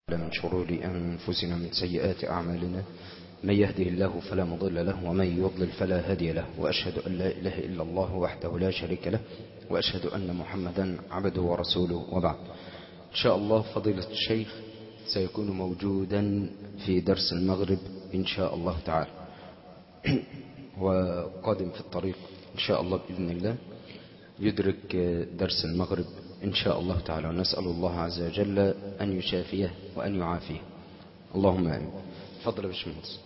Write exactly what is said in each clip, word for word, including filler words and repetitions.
من شرور أنفسنا من سيئات أعمالنا من يهده الله فلا مضل له ومن يضلل فلا هادي له، وأشهد أن لا إله إلا الله وحده لا شريك له، وأشهد أن محمدا عبده ورسوله، وبعد. إن شاء الله فضيلة الشيخ سيكون موجودا في درس المغرب إن شاء الله تعالى، وقادم في الطريق إن شاء الله بإذن الله يدرك درس المغرب إن شاء الله تعالى، ونسأل الله عز وجل أن يشافيه وأن يعافيه، اللهم آمين. تفضل يا باشمهندس.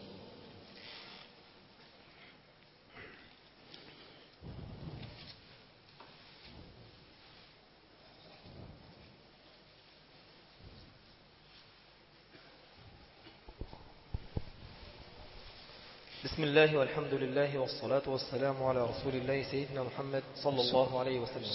بسم الله والحمد لله والصلاة والسلام على رسول الله سيدنا محمد صلى الله عليه وسلم.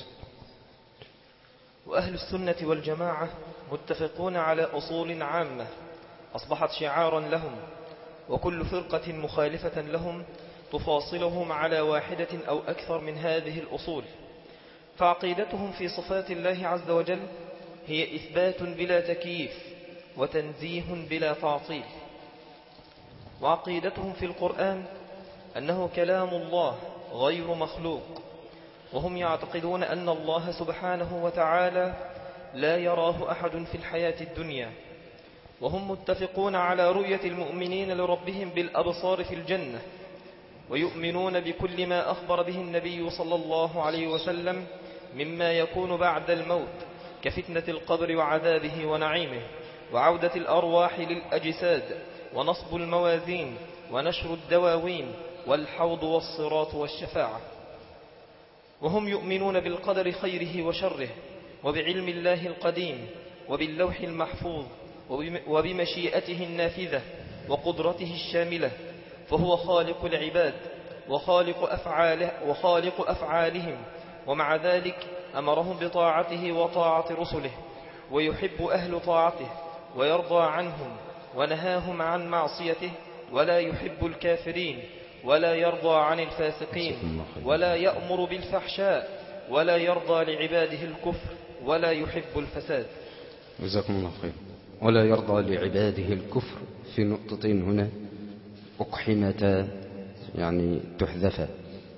وأهل السنة والجماعة متفقون على أصول عامة أصبحت شعارا لهم، وكل فرقة مخالفة لهم تفاصلهم على واحدة أو أكثر من هذه الأصول. فعقيدتهم في صفات الله عز وجل هي إثبات بلا تكييف وتنزيه بلا تعطيل. وعقيدتهم في القرآن أنه كلام الله غير مخلوق، وهم يعتقدون أن الله سبحانه وتعالى لا يراه أحد في الحياة الدنيا. وهم متفقون على رؤية المؤمنين لربهم بالأبصار في الجنة، ويؤمنون بكل ما أخبر به النبي صلى الله عليه وسلم مما يكون بعد الموت كفتنة القبر وعذابه ونعيمه، وعودة الأرواح للأجساد، ونصب الموازين، ونشر الدواوين، والحوض والصراط والشفاعة. وهم يؤمنون بالقدر خيره وشره، وبعلم الله القديم، وباللوح المحفوظ، وبمشيئته النافذة، وقدرته الشاملة، فهو خالق العباد وخالق أفعاله وخالق أفعالهم، ومع ذلك أمرهم بطاعته وطاعة رسله، ويحب أهل طاعته ويرضى عنهم، ونهاهم عن معصيته، ولا يحب الكافرين، ولا يرضى عن الفاسقين، ولا يأمر بالفحشاء، ولا يرضى لعباده الكفر، ولا يحب الفساد. جزاكم الله خير. ولا يرضى لعباده الكفر، في نقطتين هنا أقحمة يعني تحذف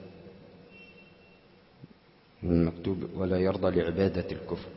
المكتوب، ولا يرضى لعبادة الكفر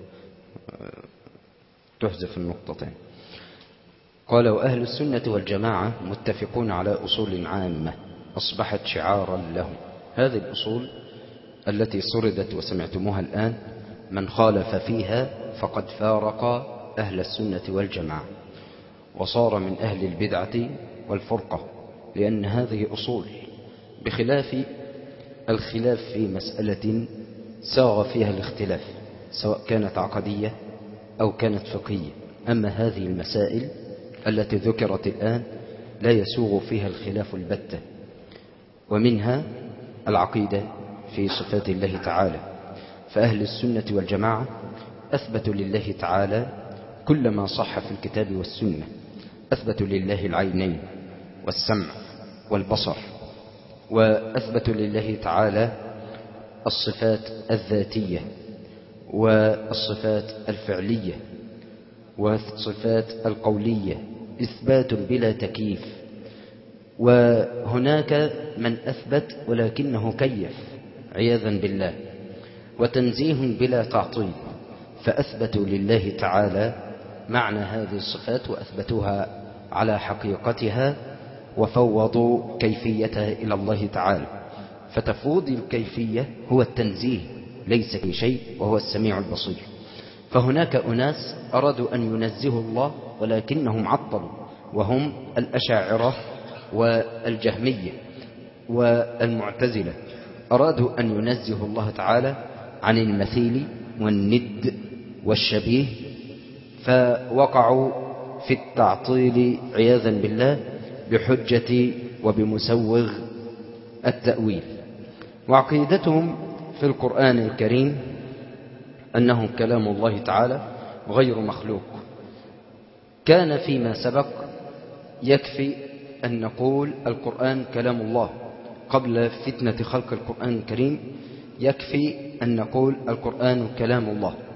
تحذف النقطتين. قال: وأهل السنة والجماعة متفقون على أصول عامة أصبحت شعارا لهم. هذه الأصول التي سردت وسمعتموها الآن، من خالف فيها فقد فارق أهل السنة والجماعة وصار من أهل البدعة والفرقة، لأن هذه أصول، بخلاف الخلاف في مسألة ساغ فيها الاختلاف سواء كانت عقدية أو كانت فقهية. أما هذه المسائل التي ذكرت الآن لا يسوغ فيها الخلاف البتة، ومنها العقيدة في صفات الله تعالى. فأهل السنة والجماعة أثبتوا لله تعالى كل ما صح في الكتاب والسنة، أثبتوا لله العينين والسمع والبصر، وأثبتوا لله تعالى الصفات الذاتية والصفات الفعلية والصفات القولية، إثبات بلا تكييف. وهناك من أثبت ولكنه كيف عياذا بالله، وتنزيه بلا تعطيل، فأثبتوا لله تعالى معنى هذه الصفات وأثبتوها على حقيقتها، وفوضوا كيفيتها إلى الله تعالى. فتفوض الكيفية هو التنزيه، ليس في شيء، وهو السميع البصير. فهناك أناس أرادوا أن ينزهوا الله ولكنهم عطلوا، وهم الأشاعرة والجهمية والمعتزلة، أرادوا أن ينزهوا الله تعالى عن المثيل والند والشبيه، فوقعوا في التعطيل عياذا بالله بحجة وبمسوغ التأويل. وعقيدتهم في القرآن الكريم أنه كلام الله تعالى غير مخلوق. كان فيما سبق يكفي أن نقول القرآن كلام الله قبل فتنة خلق القرآن الكريم، يكفي أن نقول القرآن كلام الله.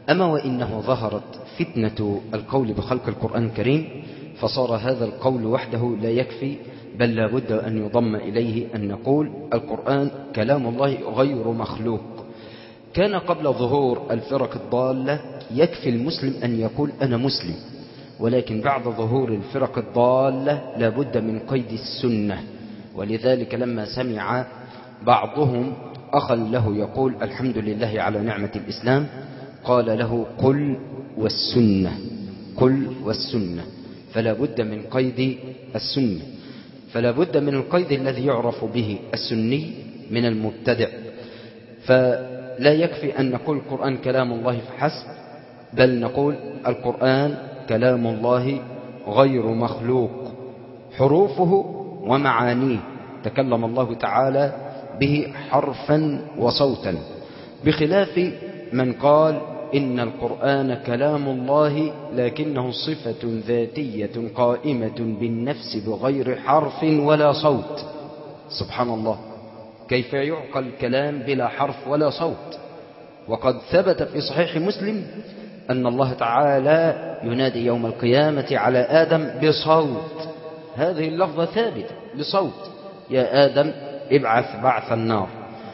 أما وإنه ظهرت فتنة القول بخلق القرآن الكريم، فصار هذا القول وحده لا يكفي، بل لا بد أن يضم إليه أن نقول القرآن كلام الله غير مخلوق. كان قبل ظهور الفرق الضالة يكفي المسلم أن يقول أنا مسلم، ولكن بعد ظهور الفرق الضالة لا بد من قيد السنة. ولذلك لما سمع بعضهم أخا له يقول الحمد لله على نعمة الإسلام، قال له قل والسنة، قل والسنة. فلا بد من قيد السنة، فلا بد من القيد الذي يعرف به السني من المبتدع. فلا يكفي أن نقول القرآن كلام الله فحسب، بل نقول القرآن كلام الله غير مخلوق، حروفه ومعانيه تكلم الله تعالى به حرفا وصوتا، بخلاف من قال إن القرآن كلام الله لكنه صفة ذاتية قائمة بالنفس بغير حرف ولا صوت. سبحان الله، كيف يعقل الكلام بلا حرف ولا صوت؟ وقد ثبت في صحيح مسلم أن الله تعالى ينادي يوم القيامة على آدم بصوت، هذه اللفظة ثابتة بصوت، يا آدم ابعث بعث النار.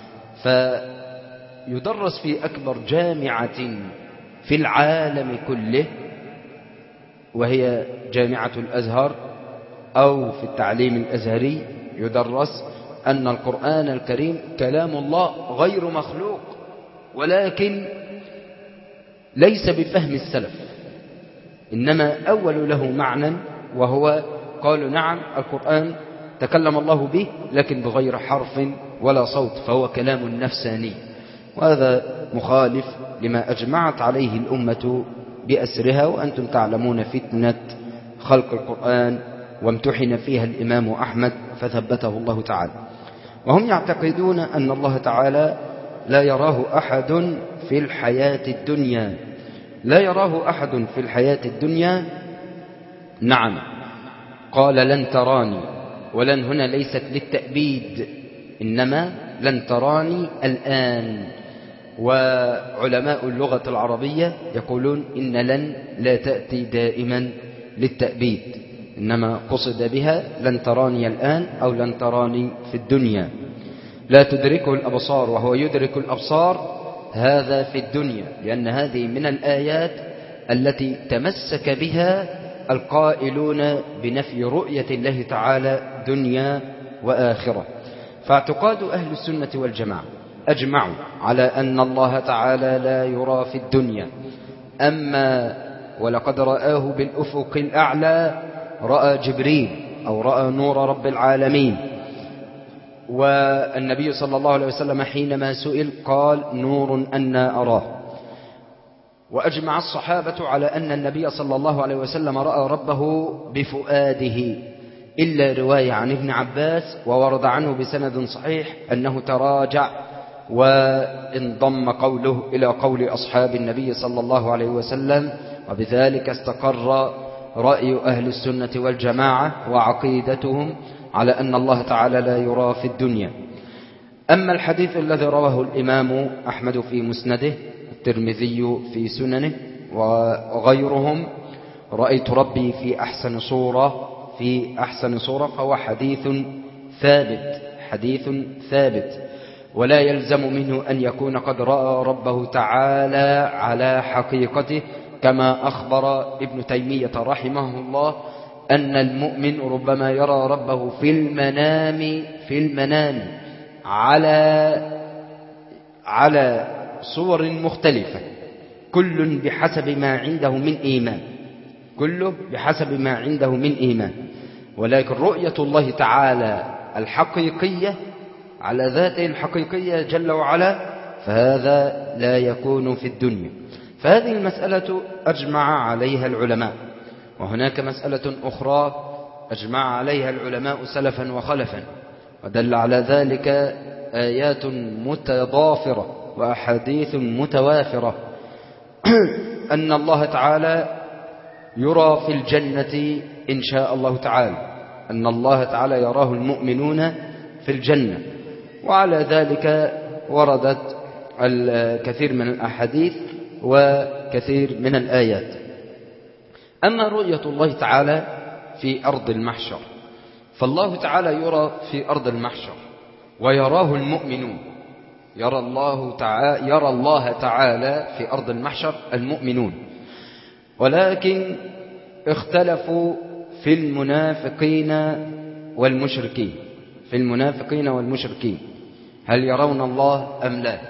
فيدرس في أكبر جامعة في العالم كله، وهي جامعة الأزهر، أو في التعليم الأزهري يدرس أن القرآن الكريم كلام الله غير مخلوق، ولكن ليس بفهم السلف، إنما أول له معنى، وهو قالوا نعم القرآن تكلم الله به لكن بغير حرف ولا صوت، فهو كلام نفساني. وهذا مخالف لما أجمعت عليه الأمة بأسرها، وأنتم تعلمون فتنة خلق القرآن وامتحن فيها الإمام أحمد فثبته الله تعالى. وهم يعتقدون أن الله تعالى لا يراه أحد في الحياة الدنيا، لا يراه أحد في الحياة الدنيا. نعم، قال لن تراني، ولن هنا ليست للتأبيد، إنما لن تراني الآن. وعلماء اللغة العربية يقولون إن لن لا تأتي دائما للتأبيد، إنما قصد بها لن تراني الآن أو لن تراني في الدنيا. لا تدركه الأبصار وهو يدرك الأبصار، هذا في الدنيا، لأن هذه من الآيات التي تمسك بها القائلون بنفي رؤية الله تعالى دنيا وآخرة. فاعتقاد أهل السنة والجماعة أجمعوا على أن الله تعالى لا يرى في الدنيا، أما ولقد رآه بالأفق الأعلى، رأى جبريل أو رأى نور رب العالمين. والنبي صلى الله عليه وسلم حينما سئل قال نور أنا أراه. وأجمع الصحابة على أن النبي صلى الله عليه وسلم رأى ربه بفؤاده، إلا رواية عن ابن عباس وورد عنه بسند صحيح أنه تراجع وانضم قوله إلى قول أصحاب النبي صلى الله عليه وسلم، وبذلك استقر رأي أهل السنة والجماعة وعقيدتهم على أن الله تعالى لا يرى في الدنيا. أما الحديث الذي رواه الإمام أحمد في مسنده، الترمذي في سننه وغيرهم، رأيت ربي في أحسن صورة في أحسن صورة، فهو حديث ثابت، حديث ثابت، ولا يلزم منه أن يكون قد رأى ربه تعالى على حقيقته، كما أخبر ابن تيمية رحمه الله أن المؤمن ربما يرى ربه في المنام في المنام على على صور مختلفة، كل بحسب ما عنده من إيمان، كله بحسب ما عنده من إيمان. ولكن رؤية الله تعالى الحقيقية على ذاته الحقيقية جل وعلا، فهذا لا يكون في الدنيا. فهذه المسألة أجمع عليها العلماء. وهناك مسألة أخرى أجمع عليها العلماء سلفا وخلفا، ودل على ذلك آيات متضافرة وأحاديث متوافرة، أن الله تعالى يرى في الجنة إن شاء الله تعالى، أن الله تعالى يراه المؤمنون في الجنة. وعلى ذلك وردت الكثير من الأحاديث، و وكثير من الآيات. أما رؤية الله تعالى في أرض المحشر، فالله تعالى يرى في أرض المحشر ويراه المؤمنون، يرى الله تعالى, يرى الله تعالى في أرض المحشر المؤمنون، ولكن اختلفوا في المنافقين والمشركين في المنافقين والمشركين هل يرون الله أم لا.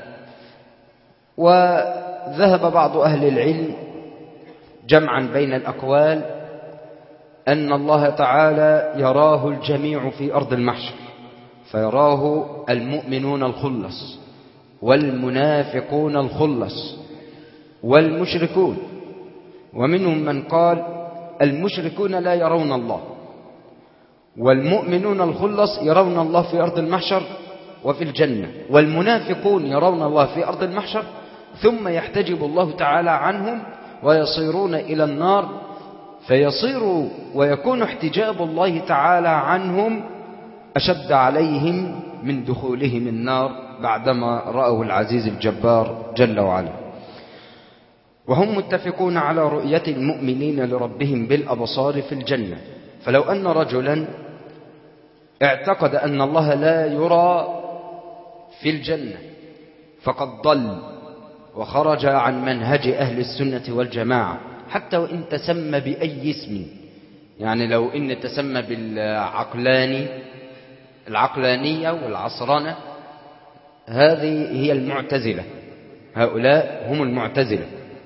وذهب بعض أهل العلم جمعا بين الأقوال أن الله تعالى يراه الجميع في أرض المحشر، فيراه المؤمنون الخلص والمنافقون الخلص والمشركون. ومنهم من قال المشركون لا يرون الله، والمؤمنون الخلص يرون الله في أرض المحشر وفي الجنة، والمنافقون يرون الله في أرض المحشر ثم يحتجب الله تعالى عنهم ويصيرون إلى النار، فيصير ويكون احتجاب الله تعالى عنهم أشد عليهم من دخولهم النار بعدما رأوا العزيز الجبار جل وعلا. وهم متفقون على رؤية المؤمنين لربهم بالأبصار في الجنة. فلو أن رجلا اعتقد أن الله لا يرى في الجنة فقد ضل وخرج عن منهج أهل السنة والجماعة، حتى وإن تسمى بأي اسم. يعني لو إن تسمى بالعقلاني العقلانية والعصرنة، هذه هي المعتزلة، هؤلاء هم المعتزلة.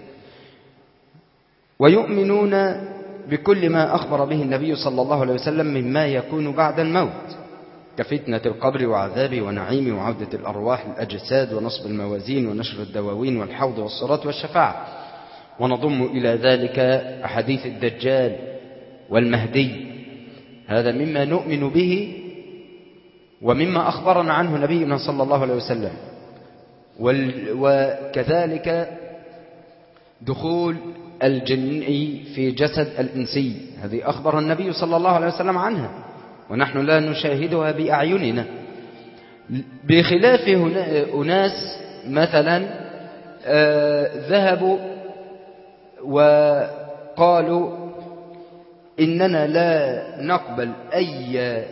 ويؤمنون بكل ما أخبر به النبي صلى الله عليه وسلم مما يكون بعد الموت، كفتنة القبر وعذابه ونعيمه وعودة الأرواح الأجساد ونصب الموازين ونشر الدواوين والحوض والصراط والشفاعة. ونضم إلى ذلك أحاديث الدجال والمهدي، هذا مما نؤمن به ومما أخبرنا عنه نبينا صلى الله عليه وسلم. وكذلك دخول الجن في جسد الإنسي، هذه أخبر النبي صلى الله عليه وسلم عنها ونحن لا نشاهدها بأعيننا، بخلاف أناس مثلا ذهبوا وقالوا إننا لا نقبل أي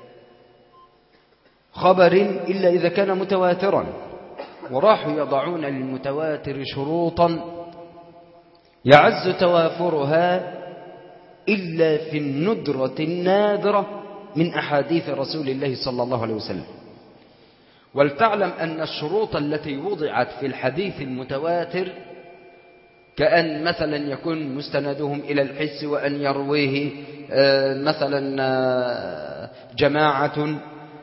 خبر إلا إذا كان متواترا، وراحوا يضعون للمتواتر شروطا يعز توافرها إلا في الندرة النادرة من أحاديث رسول الله صلى الله عليه وسلم. ولتعلم أن الشروط التي وضعت في الحديث المتواتر كأن مثلا يكون مستندهم إلى الحس، وأن يرويه مثلا جماعة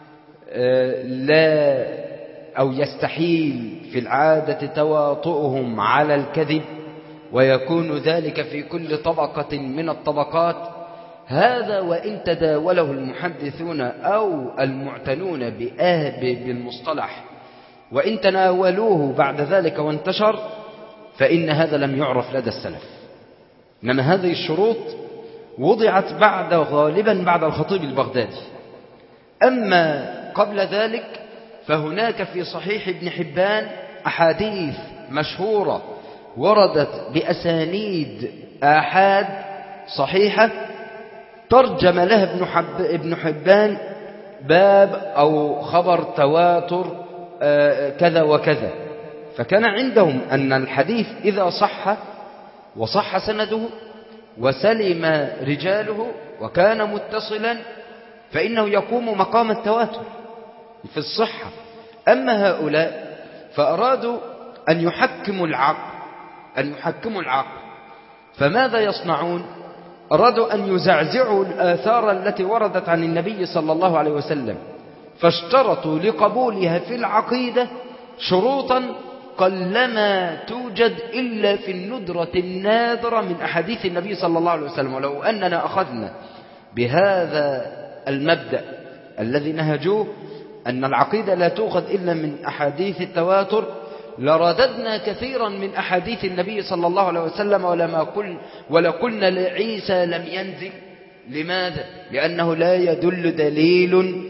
لا أو يستحيل في العادة تواطؤهم على الكذب، ويكون ذلك في كل طبقة من الطبقات. هذا وإن تداوله المحدثون أو المعتنون بالمصطلح وإن تناولوه بعد ذلك وانتشر، فإن هذا لم يعرف لدى السلف. إنما هذه الشروط وضعت بعد غالبا بعد الخطيب البغدادي. أما قبل ذلك فهناك في صحيح ابن حبان أحاديث مشهورة وردت بأسانيد آحاد صحيحة ترجم لها ابن, حب ابن حبان باب أو خبر تواتر كذا وكذا. فكان عندهم أن الحديث إذا صح وصح سنده وسلم رجاله وكان متصلا فإنه يقوم مقام التواتر في الصحة. أما هؤلاء فأرادوا أن يحكموا العقل أن يحكموا العقل فماذا يصنعون؟ أرادوا أن يزعزعوا الآثار التي وردت عن النبي صلى الله عليه وسلم، فاشترطوا لقبولها في العقيدة شروطا قلما توجد إلا في الندرة النادرة من أحاديث النبي صلى الله عليه وسلم. ولو أننا أخذنا بهذا المبدأ الذي نهجوه أن العقيدة لا تؤخذ إلا من أحاديث التواتر لرددنا كثيرا من أحاديث النبي صلى الله عليه وسلم ولما قل ولقلنا لعيسى لم ينزل. لماذا؟ لأنه لا يدل دليل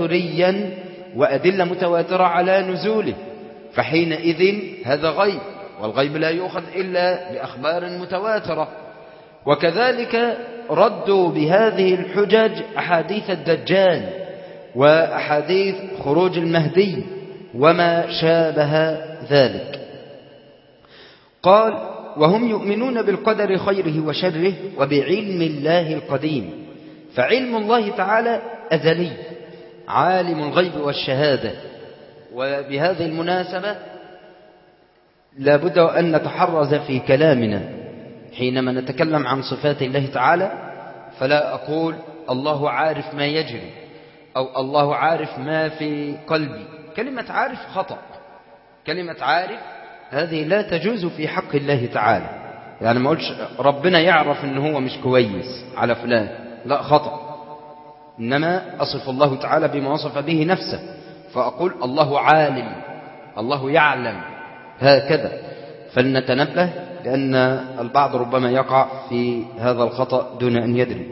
تواتريا وأدلة متواترة على نزوله، فحينئذ هذا غيب. والغيب لا يؤخذ إلا بأخبار متواترة. وكذلك ردوا بهذه الحجج أحاديث الدجال وأحاديث خروج المهدي وما شابه ذلك. قال وهم يؤمنون بالقدر خيره وشره وبعلم الله القديم، فعلم الله تعالى أزلي عالم الغيب والشهادة. وبهذه المناسبة لابد أن نتحرز في كلامنا حينما نتكلم عن صفات الله تعالى، فلا أقول الله عارف ما يجري أو الله عارف ما في قلبي. كلمة عارف خطأ، كلمة عارف هذه لا تجوز في حق الله تعالى. يعني ما أقولش ربنا يعرف أنه هو مش كويس على فلان، لا، خطأ. إنما أصف الله تعالى بما وصف به نفسه، فأقول الله عالم، الله يعلم، هكذا. فلنتنبه لأن البعض ربما يقع في هذا الخطأ دون أن يدري.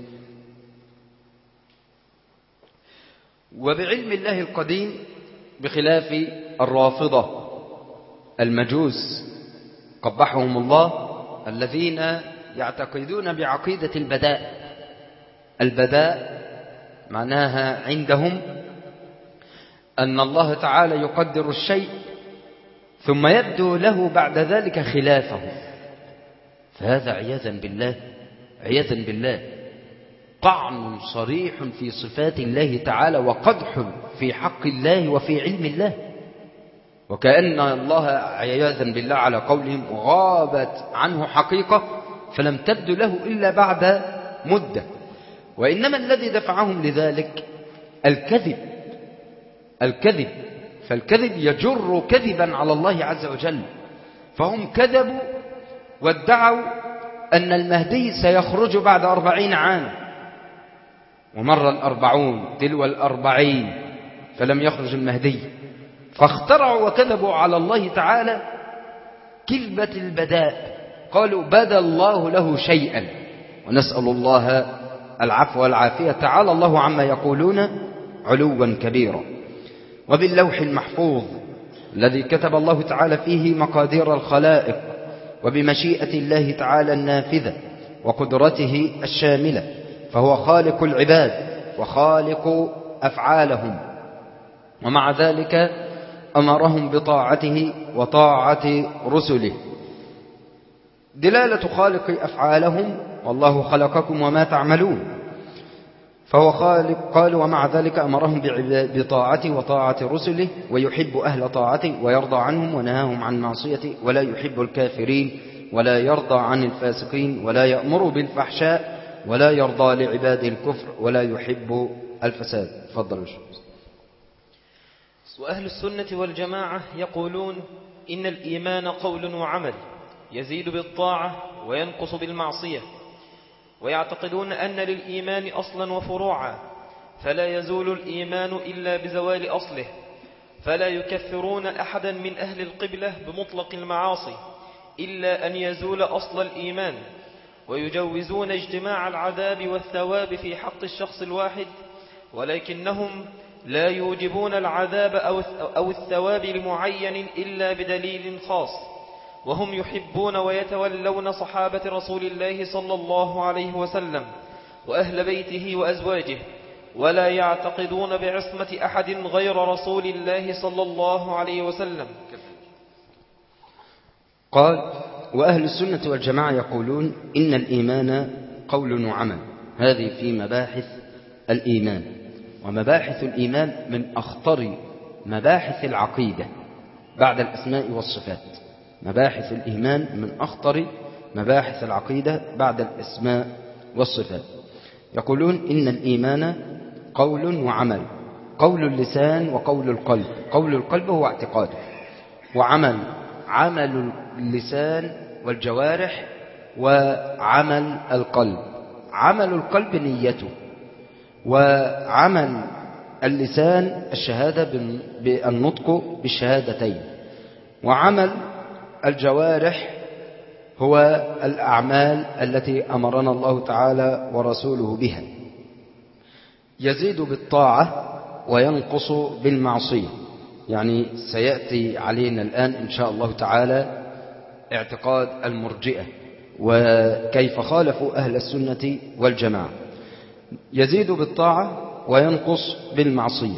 وبعلم الله القديم بخلاف الرافضة المجوس قبحهم الله، الذين يعتقدون بعقيدة البداء. البداء معناها عندهم أن الله تعالى يقدر الشيء ثم يبدو له بعد ذلك خلافه، فهذا عياذا بالله عياذا بالله طعن صريح في صفات الله تعالى وقدح في حق الله وفي علم الله، وكأن الله عياذا بالله على قولهم غابت عنه حقيقة فلم تبدو له إلا بعد مدة. وإنما الذي دفعهم لذلك الكذب، الكذب فالكذب يجر كذبا على الله عز وجل. فهم كذبوا وادعوا أن المهدي سيخرج بعد أربعين عام، ومر الأربعون تلو الأربعين فلم يخرج المهدي، فاخترعوا وكذبوا على الله تعالى كذبة البداء. قالوا بدا الله له شيئا، ونسأل الله العفو والعافية، تعالى الله عما يقولون علوا كبيرا. وباللوح المحفوظ الذي كتب الله تعالى فيه مقادير الخلائق، وبمشيئة الله تعالى النافذة وقدرته الشاملة، فهو خالق العباد وخالق أفعالهم، ومع ذلك أمرهم بطاعته وطاعة رسله. دلالة خالق أفعالهم والله خلقكم وما تعملون، فهو خالق. قال ومع ذلك أمرهم بطاعته وطاعة رسله، ويحب أهل طاعته ويرضى عنهم ونهاهم عن معصيته، ولا يحب الكافرين ولا يرضى عن الفاسقين، ولا يأمر بالفحشاء ولا يرضى لعباده الكفر ولا يحب الفساد. تفضل. وأهل السنة والجماعة يقولون إن الإيمان قول وعمل، يزيد بالطاعة وينقص بالمعصية، ويعتقدون أن للإيمان أصلا وفروعا، فلا يزول الإيمان إلا بزوال أصله، فلا يكفرون أحدا من أهل القبلة بمطلق المعاصي إلا أن يزول أصل الإيمان، ويجوزون اجتماع العذاب والثواب في حق الشخص الواحد، ولكنهم لا يوجبون العذاب أو الثواب لمعين إلا بدليل خاص. وهم يحبون ويتولون صحابة رسول الله صلى الله عليه وسلم وأهل بيته وأزواجه، ولا يعتقدون بعصمة أحد غير رسول الله صلى الله عليه وسلم. قال وأهل السنة والجماعة يقولون إن الإيمان قول وعمل. هذه في مباحث الإيمان، ومباحث الإيمان من أخطر مباحث العقيدة بعد الأسماء والصفات. مباحث الإيمان من أخطر مباحث العقيدة بعد الأسماء والصفات. يقولون إن الإيمان قول وعمل، قول اللسان وقول القلب. قول القلب هو اعتقاده، وعمل عمل اللسان والجوارح، وعمل القلب عمل القلب نيته، وعمل اللسان الشهادة بالنطق بالشهادتين، وعمل الجوارح هو الأعمال التي أمرنا الله تعالى ورسوله بها. يزيد بالطاعة وينقص بالمعصية. يعني سيأتي علينا الآن إن شاء الله تعالى اعتقاد المرجئة وكيف خالفوا أهل السنة والجماعة. يزيد بالطاعة وينقص بالمعصية.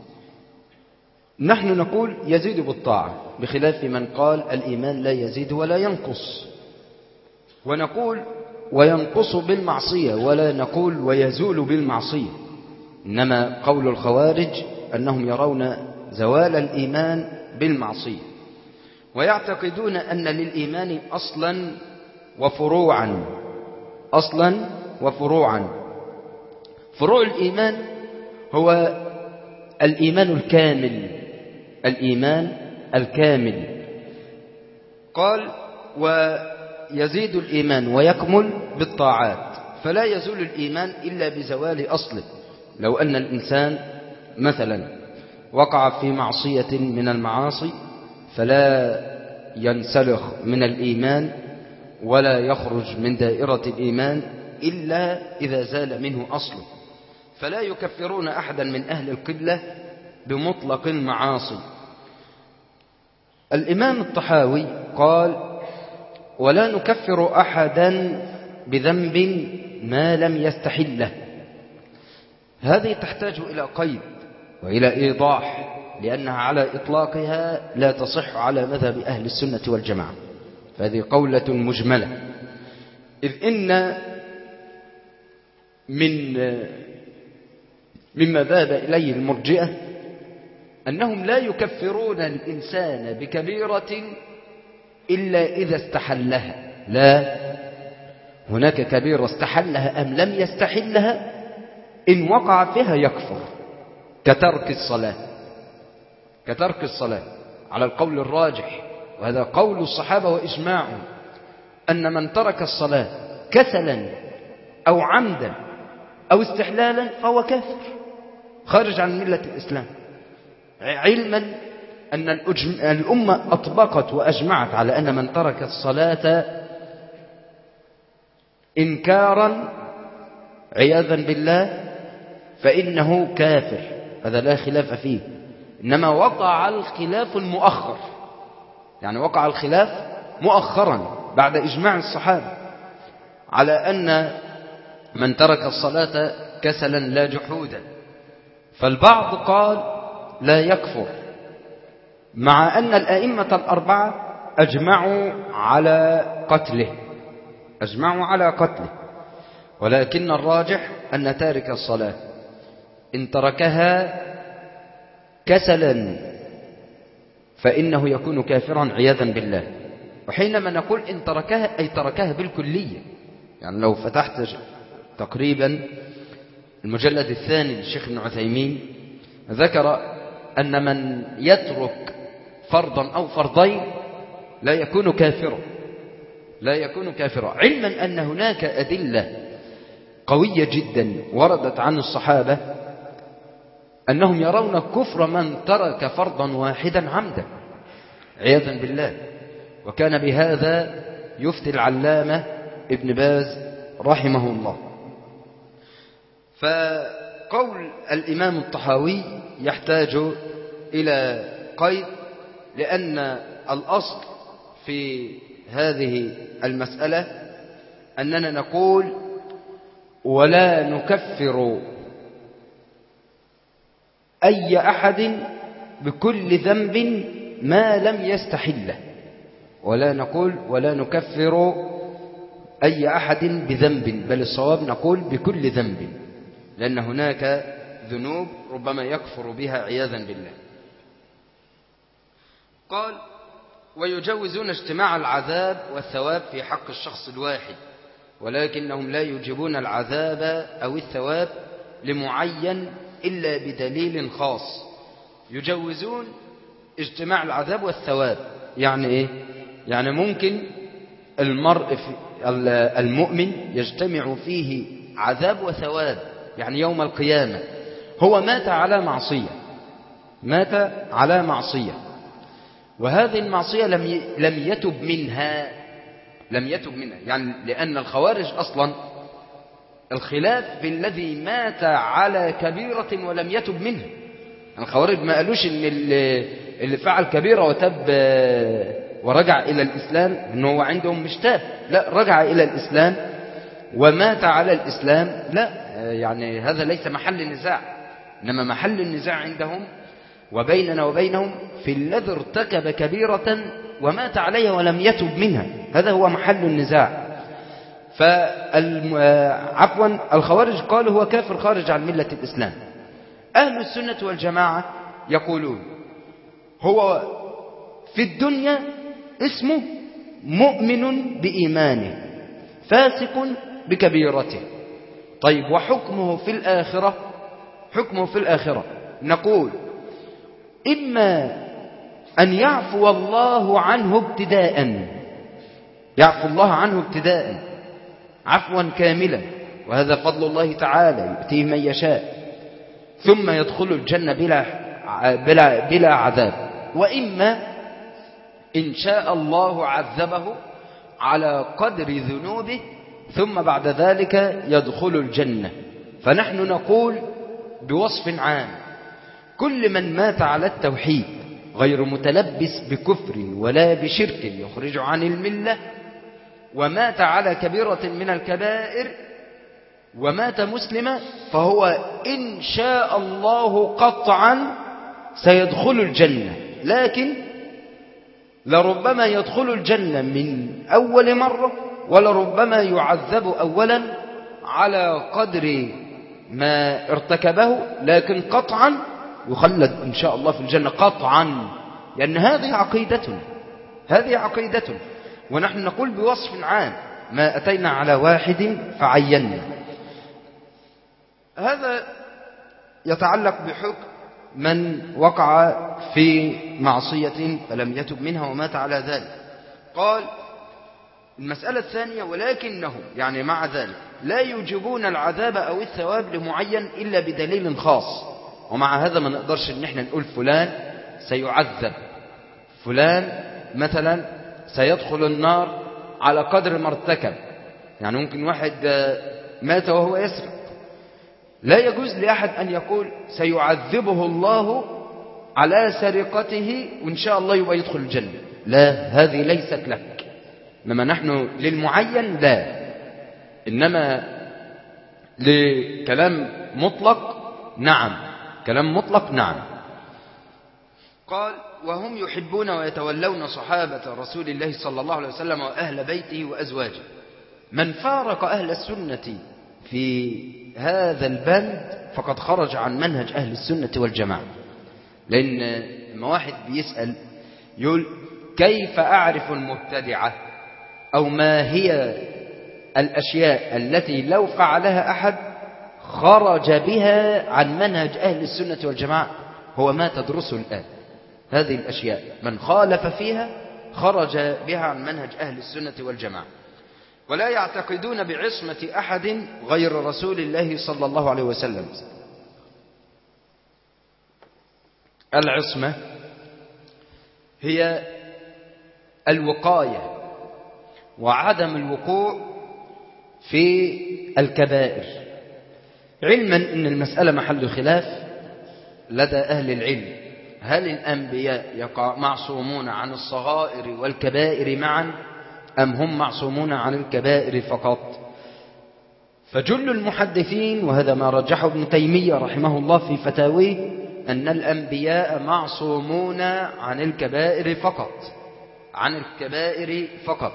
نحن نقول يزيد بالطاعة بخلاف من قال الإيمان لا يزيد ولا ينقص، ونقول وينقص بالمعصية ولا نقول ويزول بالمعصية. إنما قول الخوارج أنهم يرون زوال الإيمان بالمعصية، ويعتقدون أن للإيمان أصلا وفروعا، أصلا وفروعا. فروع الإيمان هو الإيمان الكامل، الإيمان الكامل. قال ويزيد الإيمان ويكمل بالطاعات، فلا يزول الإيمان إلا بزوال أصله. لو أن الإنسان مثلا وقع في معصية من المعاصي فلا ينسلخ من الإيمان ولا يخرج من دائرة الإيمان إلا إذا زال منه أصله. فلا يكفرون أحدا من أهل القبلة بمطلق المعاصي. الإمام الطحاوي قال ولا نكفر أحدا بذنب ما لم يستحله. هذه تحتاج إلى قيد وإلى إيضاح، لأنها على إطلاقها لا تصح على مذهب أهل السنة والجماعة، فهذه قولة مجملة. إذ إن من مما ذهب إليه المرجئة أنهم لا يكفرون الإنسان بكبيرة إلا إذا استحلها. لا، هناك كبيرة استحلها أم لم يستحلها، إن وقع فيها يكفر، كترك الصلاة، كترك الصلاة على القول الراجح، وهذا قول الصحابة وإجماعهم، أن من ترك الصلاة كسلا أو عمدا أو استحلالا فهو كافر خارج عن ملة الإسلام، علما أن الأمة أطبقت وأجمعت على أن من ترك الصلاة إنكارا عياذا بالله فإنه كافر، هذا لا خلاف فيه. إنما وقع الخلاف المؤخر، يعني وقع الخلاف مؤخرا بعد إجماع الصحابة على أن من ترك الصلاة كسلا لا جحودا. فالبعض قال لا يكفر، مع أن الأئمة الأربعة أجمعوا على قتله، أجمعوا على قتله، ولكن الراجح أن تارك الصلاة إن تركها كسلا فإنه يكون كافرا عياذا بالله. وحينما نقول إن تركها أي تركها بالكلية، يعني لو فتحت تقريبا المجلد الثاني للشيخ ابن عثيمين ذكر أن من يترك فرضا أو فرضين لا يكون كافرا، لا يكون كافرا، علما أن هناك أدلة قوية جدا وردت عن الصحابة أنهم يرون كفر من ترك فرضا واحدا عمدا عياذا بالله. وكان بهذا يفتي العلامة ابن باز رحمه الله. فقول الإمام الطحاوي يحتاج إلى قيد، لأن الأصل في هذه المسألة أننا نقول ولا نكفر أي أحد بكل ذنب ما لم يستحله، ولا نقول ولا نكفر أي أحد بذنب، بل الصواب نقول بكل ذنب، لأن هناك ذنوب ربما يكفر بها عياذا بالله. قال ويجوزون اجتماع العذاب والثواب في حق الشخص الواحد، ولكنهم لا يوجبون العذاب أو الثواب لمعين إلا بدليل خاص. يجوزون اجتماع العذاب والثواب، يعني إيه؟ يعني ممكن المرء المؤمن يجتمع فيه عذاب وثواب، يعني يوم القيامة هو مات على معصية، مات على معصية، وهذه المعصية لم لم يتب منها، لم يتب منها، يعني لأن الخوارج أصلا الخلاف بالذي مات على كبيرة ولم يتب منها. الخوارج ما قالوش إن اللي فعل كبيرة وتب ورجع إلى الإسلام، إنه هو عندهم مش تاب، لا رجع إلى الإسلام ومات على الإسلام، لا يعني هذا ليس محل نزاع. إنما محل النزاع عندهم وبيننا وبينهم في الذي ارتكب كبيرة ومات عليها ولم يتب منها، هذا هو محل النزاع. فعفوا الخوارج قالوا هو كافر خارج عن ملة الإسلام. أهل السنة والجماعة يقولون هو في الدنيا اسمه مؤمن بإيمانه فاسق بكبيرته. طيب وحكمه في الآخرة؟ حكمه في الآخرة نقول إما أن يعفو الله عنه ابتداء، يعفو الله عنه ابتداء عفوا كاملا، وهذا فضل الله تعالى يؤتيه من يشاء، ثم يدخل الجنة بلا, بلا, بلا عذاب. وإما إن شاء الله عذبه على قدر ذنوبه ثم بعد ذلك يدخل الجنة. فنحن نقول بوصف عام كل من مات على التوحيد غير متلبس بكفر ولا بشرك يخرج عن الملة، ومات على كبيرة من الكبائر ومات مسلما، فهو إن شاء الله قطعا سيدخل الجنة، لكن لربما يدخل الجنة من أول مرة، ولربما يعذب أولا على قدر ما ارتكبه، لكن قطعا يخلد إن شاء الله في الجنة قطعا، لأن هذه عقيدتنا، هذه عقيدتنا. ونحن نقول بوصف عام ما أتينا على واحد فعينا. هذا يتعلق بحكم من وقع في معصية فلم يتب منها ومات على ذلك. قال المسألة الثانية ولكنهم يعني مع ذلك لا يوجبون العذاب أو الثواب لمعين إلا بدليل خاص. ومع هذا ما نقدرش ان احنا نقول فلان سيعذب، فلان مثلا سيدخل النار على قدر ما ارتكب. يعني ممكن واحد مات وهو يسرق، لا يجوز لأحد أن يقول سيعذبه الله على سرقته وإن شاء الله يبقى يدخل الجنة، لا، هذه ليست لك. إنما نحن للمعين لا، إنما لكلام مطلق نعم، كلام مطلق نعم. قال وهم يحبون ويتولون صحابة رسول الله صلى الله عليه وسلم وأهل بيته وأزواجه. من فارق أهل السنة في هذا البند فقد خرج عن منهج أهل السنة والجماعة. لأن لما واحد بيسأل يقول كيف أعرف المبتدعة، أو ما هي الأشياء التي لو فعلها أحد خرج بها عن منهج أهل السنة والجماعة، هو ما تدرسه الآن. هذه الأشياء من خالف فيها خرج بها عن منهج أهل السنة والجماعة. ولا يعتقدون بعصمة أحد غير رسول الله صلى الله عليه وسلم. العصمة هي الوقاية وعدم الوقوع في الكبائر، علما أن المسألة محل خلاف لدى أهل العلم، هل الأنبياء يقع معصومون عن الصغائر والكبائر معا أم هم معصومون عن الكبائر فقط؟ فجل المحدثين، وهذا ما رجحه ابن تيمية رحمه الله في فتاويه، أن الأنبياء معصومون عن الكبائر فقط، عن الكبائر فقط.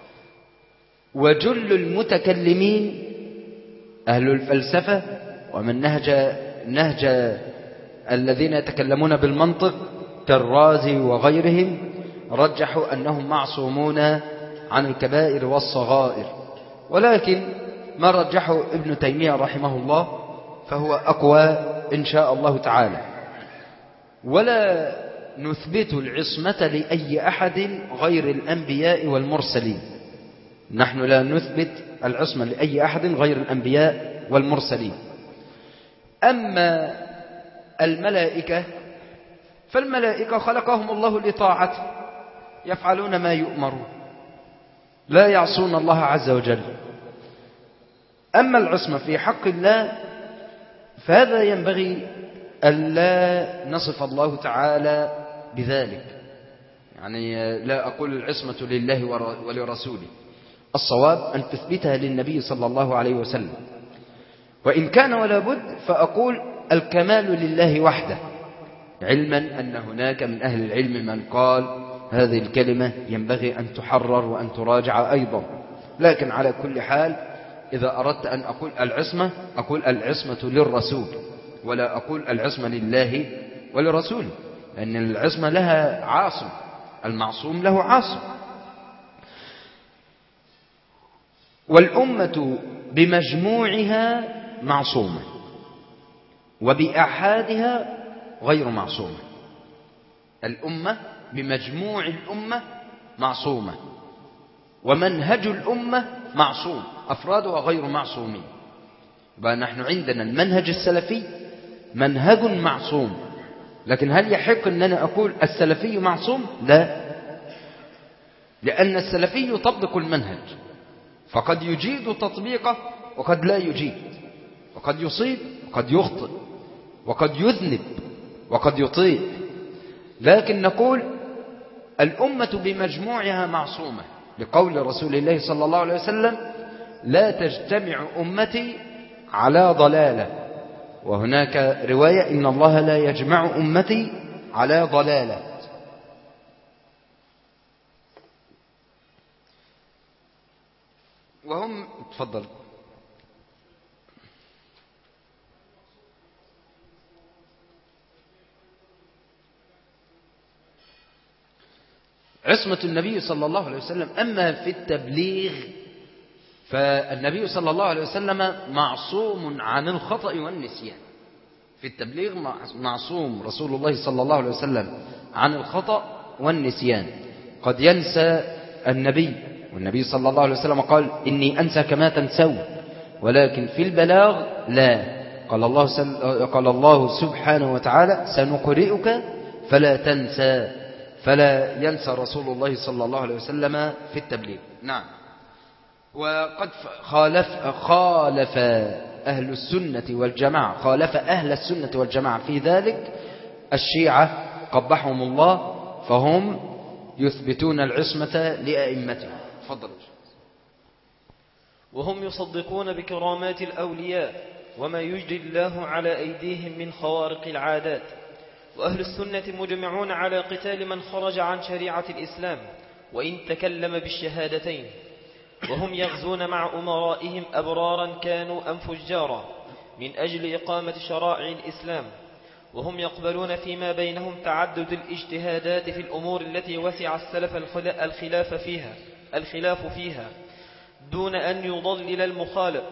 وجل المتكلمين أهل الفلسفة ومن نهج نهج الذين يتكلمون بالمنطق كالرازي وغيرهم رجحوا أنهم معصومون عن الكبائر والصغائر. ولكن ما رجحه ابن تيمية رحمه الله فهو أقوى إن شاء الله تعالى. ولا نثبت العصمة لأي أحد غير الأنبياء والمرسلين، نحن لا نثبت العصمة لأي أحد غير الأنبياء والمرسلين. أما الملائكة فالملائكة خلقهم الله لطاعته، يفعلون ما يؤمرون، لا يعصون الله عز وجل. أما العصمة في حق الله فهذا ينبغي ألا نصف الله تعالى بذلك، يعني لا أقول العصمة لله ولرسوله، الصواب أن تثبتها للنبي صلى الله عليه وسلم، وإن كان ولا بد فأقول الكمال لله وحده، علما أن هناك من أهل العلم من قال هذه الكلمة ينبغي أن تحرر وأن تراجع أيضا. لكن على كل حال إذا أردت أن أقول العصمة أقول العصمة للرسول، ولا أقول العصمة لله ولرسوله، لأن العصمة لها عاصم، المعصوم له عاصم. والأمة بمجموعها معصومة، وبأحادها غير معصومة. الأمة بمجموع الأمة معصومة، ومنهج الأمة معصوم، أفرادها غير معصومين. نحن عندنا المنهج السلفي منهج معصوم، لكن هل يحق أننا أقول السلفي معصوم؟ لا، لأن السلفي يطبق المنهج، فقد يجيد تطبيقه وقد لا يجيد، وقد يصيب وقد يخطئ، وقد يذنب وقد يطيب. لكن نقول الأمة بمجموعها معصومة، لقول رسول الله صلى الله عليه وسلم لا تجتمع أمتي على ضلالة. وهناك رواية إن الله لا يجمع أمتي على ضلالة. وهم تفضل. عصمة النبي صلى الله عليه وسلم، أما في التبليغ فالنبي صلى الله عليه وسلم معصوم عن الخطأ والنسيان. في التبليغ معصوم رسول الله صلى الله عليه وسلم عن الخطأ والنسيان. قد ينسى النبي، والنبي صلى الله عليه وسلم قال إني أنسى كما تنسون، ولكن في البلاغ لا. قال الله, سل... قال الله سبحانه وتعالى سنقرئك فلا تنسى، فلا ينسى رسول الله صلى الله عليه وسلم في التبليغ. نعم. وقد خالف, خالف أهل السنة والجماعة، خالف أهل السنة والجماعة في ذلك الشيعة قبحهم الله، فهم يثبتون العصمة لأئمتهم. تفضل. وهم يصدقون بكرامات الأولياء وما يجري الله على أيديهم من خوارق العادات. وأهل السنة مجمعون على قتال من خرج عن شريعة الإسلام وإن تكلم بالشهادتين، وهم يغزون مع أمرائهم أبرارا كانوا أم فجارا من أجل إقامة شرائع الإسلام، وهم يقبلون فيما بينهم تعدد الاجتهادات في الأمور التي وسع السلف الخلاف فيها الخلاف فيها دون أن يضلل المخالف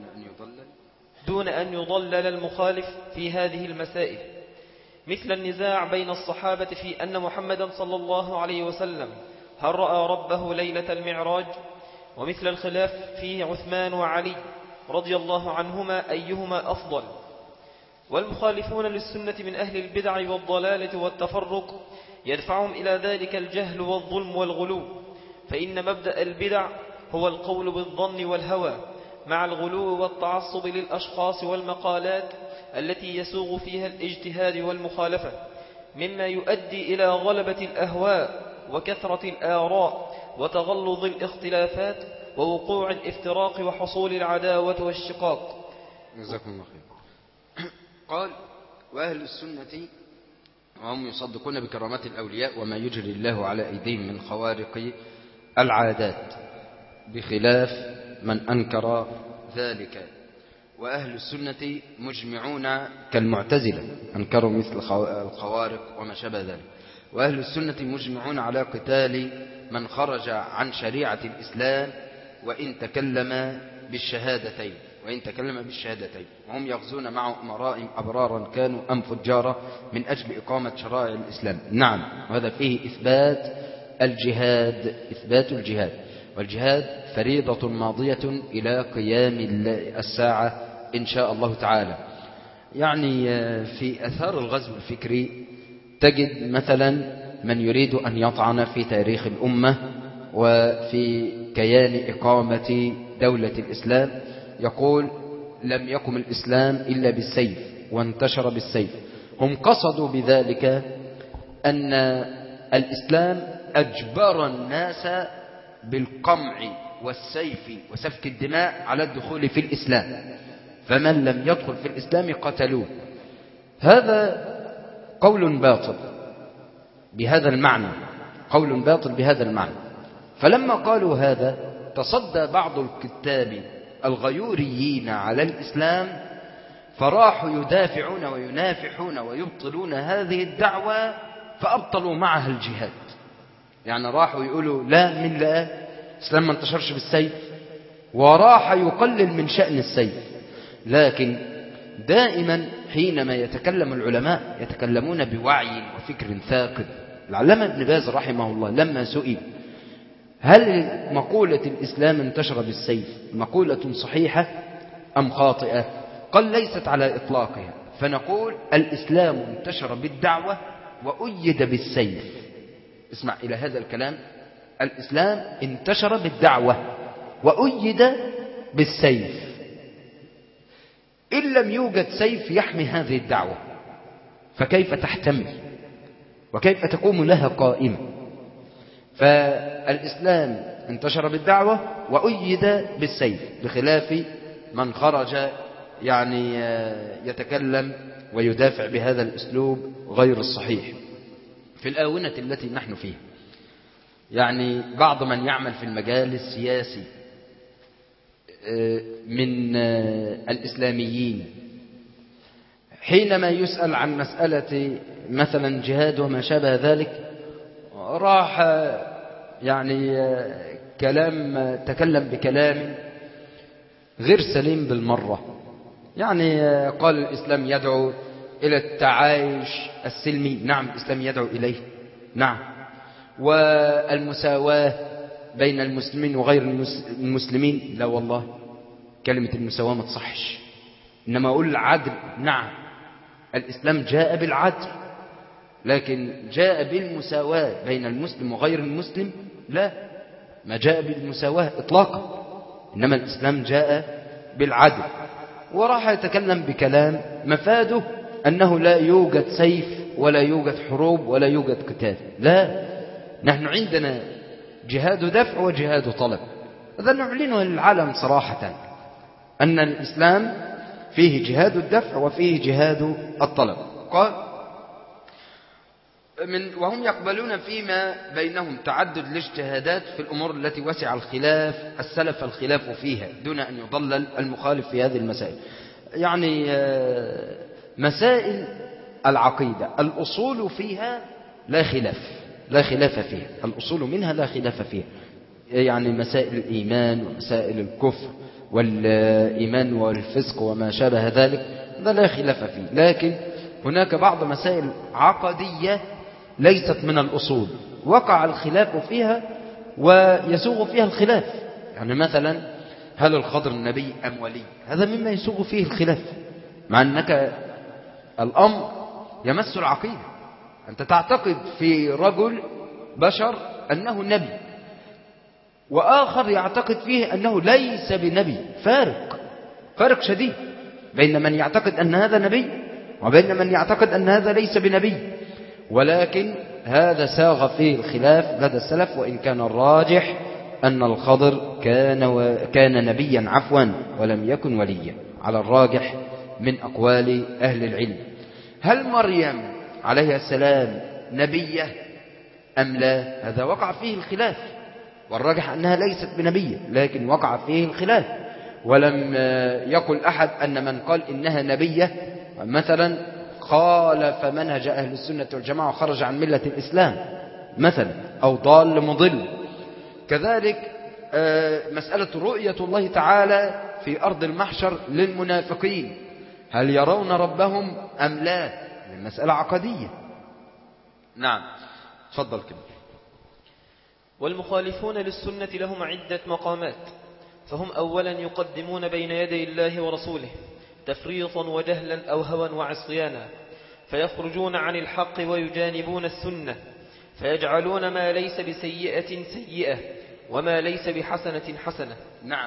دون أن يضلل المخالف في هذه المسائل، مثل النزاع بين الصحابة في أن محمدا صلى الله عليه وسلم هل رأى ربه ليلة المعراج، ومثل الخلاف في عثمان وعلي رضي الله عنهما أيهما أفضل. والمخالفون للسنة من أهل البدع والضلالة والتفرق يدفعهم إلى ذلك الجهل والظلم والغلو، فإن مبدأ البدع هو القول بالظن والهوى مع الغلو والتعصب للأشخاص والمقالات التي يسوغ فيها الاجتهاد والمخالفة، مما يؤدي إلى غلبة الأهواء وكثرة الآراء وتغلظ الاختلافات ووقوع الافتراق وحصول العداوة والشقاق. جزاكم الله خير. قال وأهل السنة وهم يصدقون بكرامات الأولياء وما يجري الله على أيديهم من خوارق العادات، بخلاف من أنكر ذلك. وأهل السنة مجمعون كالمعتزلة أنكروا مثل الخوارق وما شابه ذلك. وأهل السنة مجمعون على قتال من خرج عن شريعة الإسلام وإن تكلم بالشهادتين وإن تكلم بالشهادتين وهم يغزون مع أمرائهم أبرارا كانوا أم فجارا من أجل إقامة شرائع الإسلام. نعم، وهذا فيه إثبات الجهاد إثبات الجهاد والجهاد فريضة ماضية إلى قيام الساعة إن شاء الله تعالى. يعني في أثار الغزو الفكري تجد مثلا من يريد أن يطعن في تاريخ الأمة وفي كيان إقامة دولة الإسلام، يقول لم يقم الإسلام إلا بالسيف وانتشر بالسيف. هم قصدوا بذلك أن الإسلام أجبر الناس بالقمع والسيف وسفك الدماء على الدخول في الإسلام، فمن لم يدخل في الإسلام قتلوه. هذا قول باطل بهذا المعنى، قول باطل بهذا المعنى. فلما قالوا هذا تصدى بعض الكتاب الغيوريين على الإسلام، فراحوا يدافعون وينافحون ويبطلون هذه الدعوة، فأبطلوا معها الجهاد. يعني راحوا يقولوا لا من لا الإسلام ما انتشرش بالسيف، وراح يقلل من شأن السيف. لكن دائما حينما يتكلم العلماء يتكلمون بوعي وفكر ثاقب. العلامة ابن باز رحمه الله لما سئل هل مقولة الإسلام انتشر بالسيف مقولة صحيحة أم خاطئة، قال ليست على إطلاقها، فنقول الإسلام انتشر بالدعوة وأيد بالسيف. اسمع إلى هذا الكلام، الإسلام انتشر بالدعوة وأيد بالسيف. إن لم يوجد سيف يحمي هذه الدعوة فكيف تحتمل وكيف تقوم لها قائمة؟ فالإسلام انتشر بالدعوة وأيد بالسيف، بخلاف من خرج يعني يتكلم ويدافع بهذا الأسلوب غير الصحيح في الآونة التي نحن فيها. يعني بعض من يعمل في المجال السياسي من الإسلاميين حينما يسأل عن مسألة مثلا جهاد وما شابه ذلك راح يعني كلام تكلم بكلام غير سليم بالمرة. يعني قال الإسلام يدعو إلى التعايش السلمي، نعم الإسلام يدعو إليه، نعم، والمساواة بين المسلمين وغير المسلمين، لا والله كلمة المساواة ما تصحش، إنما أقول العدل، نعم الإسلام جاء بالعدل، لكن جاء بالمساواة بين المسلم وغير المسلم لا، ما جاء بالمساواة إطلاقا، إنما الإسلام جاء بالعدل. وراح يتكلم بكلام مفاده أنه لا يوجد سيف ولا يوجد حروب ولا يوجد قتال، لا، نحن عندنا جهاد دفع وجهاد طلب. هذا نعلنه للعالم صراحة أن الإسلام فيه جهاد الدفع وفيه جهاد الطلب. قال من وهم يقبلون فيما بينهم تعدد الاجتهادات في الأمور التي وسع الخلاف السلف الخلاف فيها دون أن يضلل المخالف في هذه المسائل. يعني مسائل العقيدة الأصول فيها لا خلاف لا خلاف فيها، الأصول منها لا خلاف فيها، يعني مسائل الإيمان ومسائل الكفر والإيمان والفسق وما شابه ذلك هذا لا خلاف فيه. لكن هناك بعض مسائل عقدية ليست من الأصول وقع الخلاف فيها ويسوغ فيها الخلاف. يعني مثلا هل الخضر نبي أم ولي، هذا مما يسوغ فيه الخلاف، مع أنك الأمر يمس العقيدة، أنت تعتقد في رجل بشر أنه نبي وآخر يعتقد فيه أنه ليس بنبي، فارق فارق شديد بين من يعتقد أن هذا نبي وبين من يعتقد أن هذا ليس بنبي. ولكن هذا ساغ فيه الخلاف لدى السلف، وإن كان الراجح أن الخضر كان, و... كان نبيا عفوا ولم يكن وليا، على الراجح من أقوال أهل العلم. هل مريم عليه السلام نبية أم لا؟ هذا وقع فيه الخلاف، والراجح أنها ليست بنبية، لكن وقع فيه الخلاف. ولم يقل أحد أن من قال إنها نبية مثلا خالف منهج أهل السنة والجماعة وخرج عن ملة الإسلام مثلا، أو ضال مضل. كذلك مسألة رؤية الله تعالى في أرض المحشر للمنافقين، هل يرون ربهم أم لا؟ المسألة عقدية. نعم تفضل كده. والمخالفون للسنة لهم عدة مقامات، فهم أولا يقدمون بين يدي الله ورسوله تفريطا وجهلا أو هوى وعصيانا، فيخرجون عن الحق ويجانبون السنة، فيجعلون ما ليس بسيئة سيئة وما ليس بحسنة حسنة. نعم،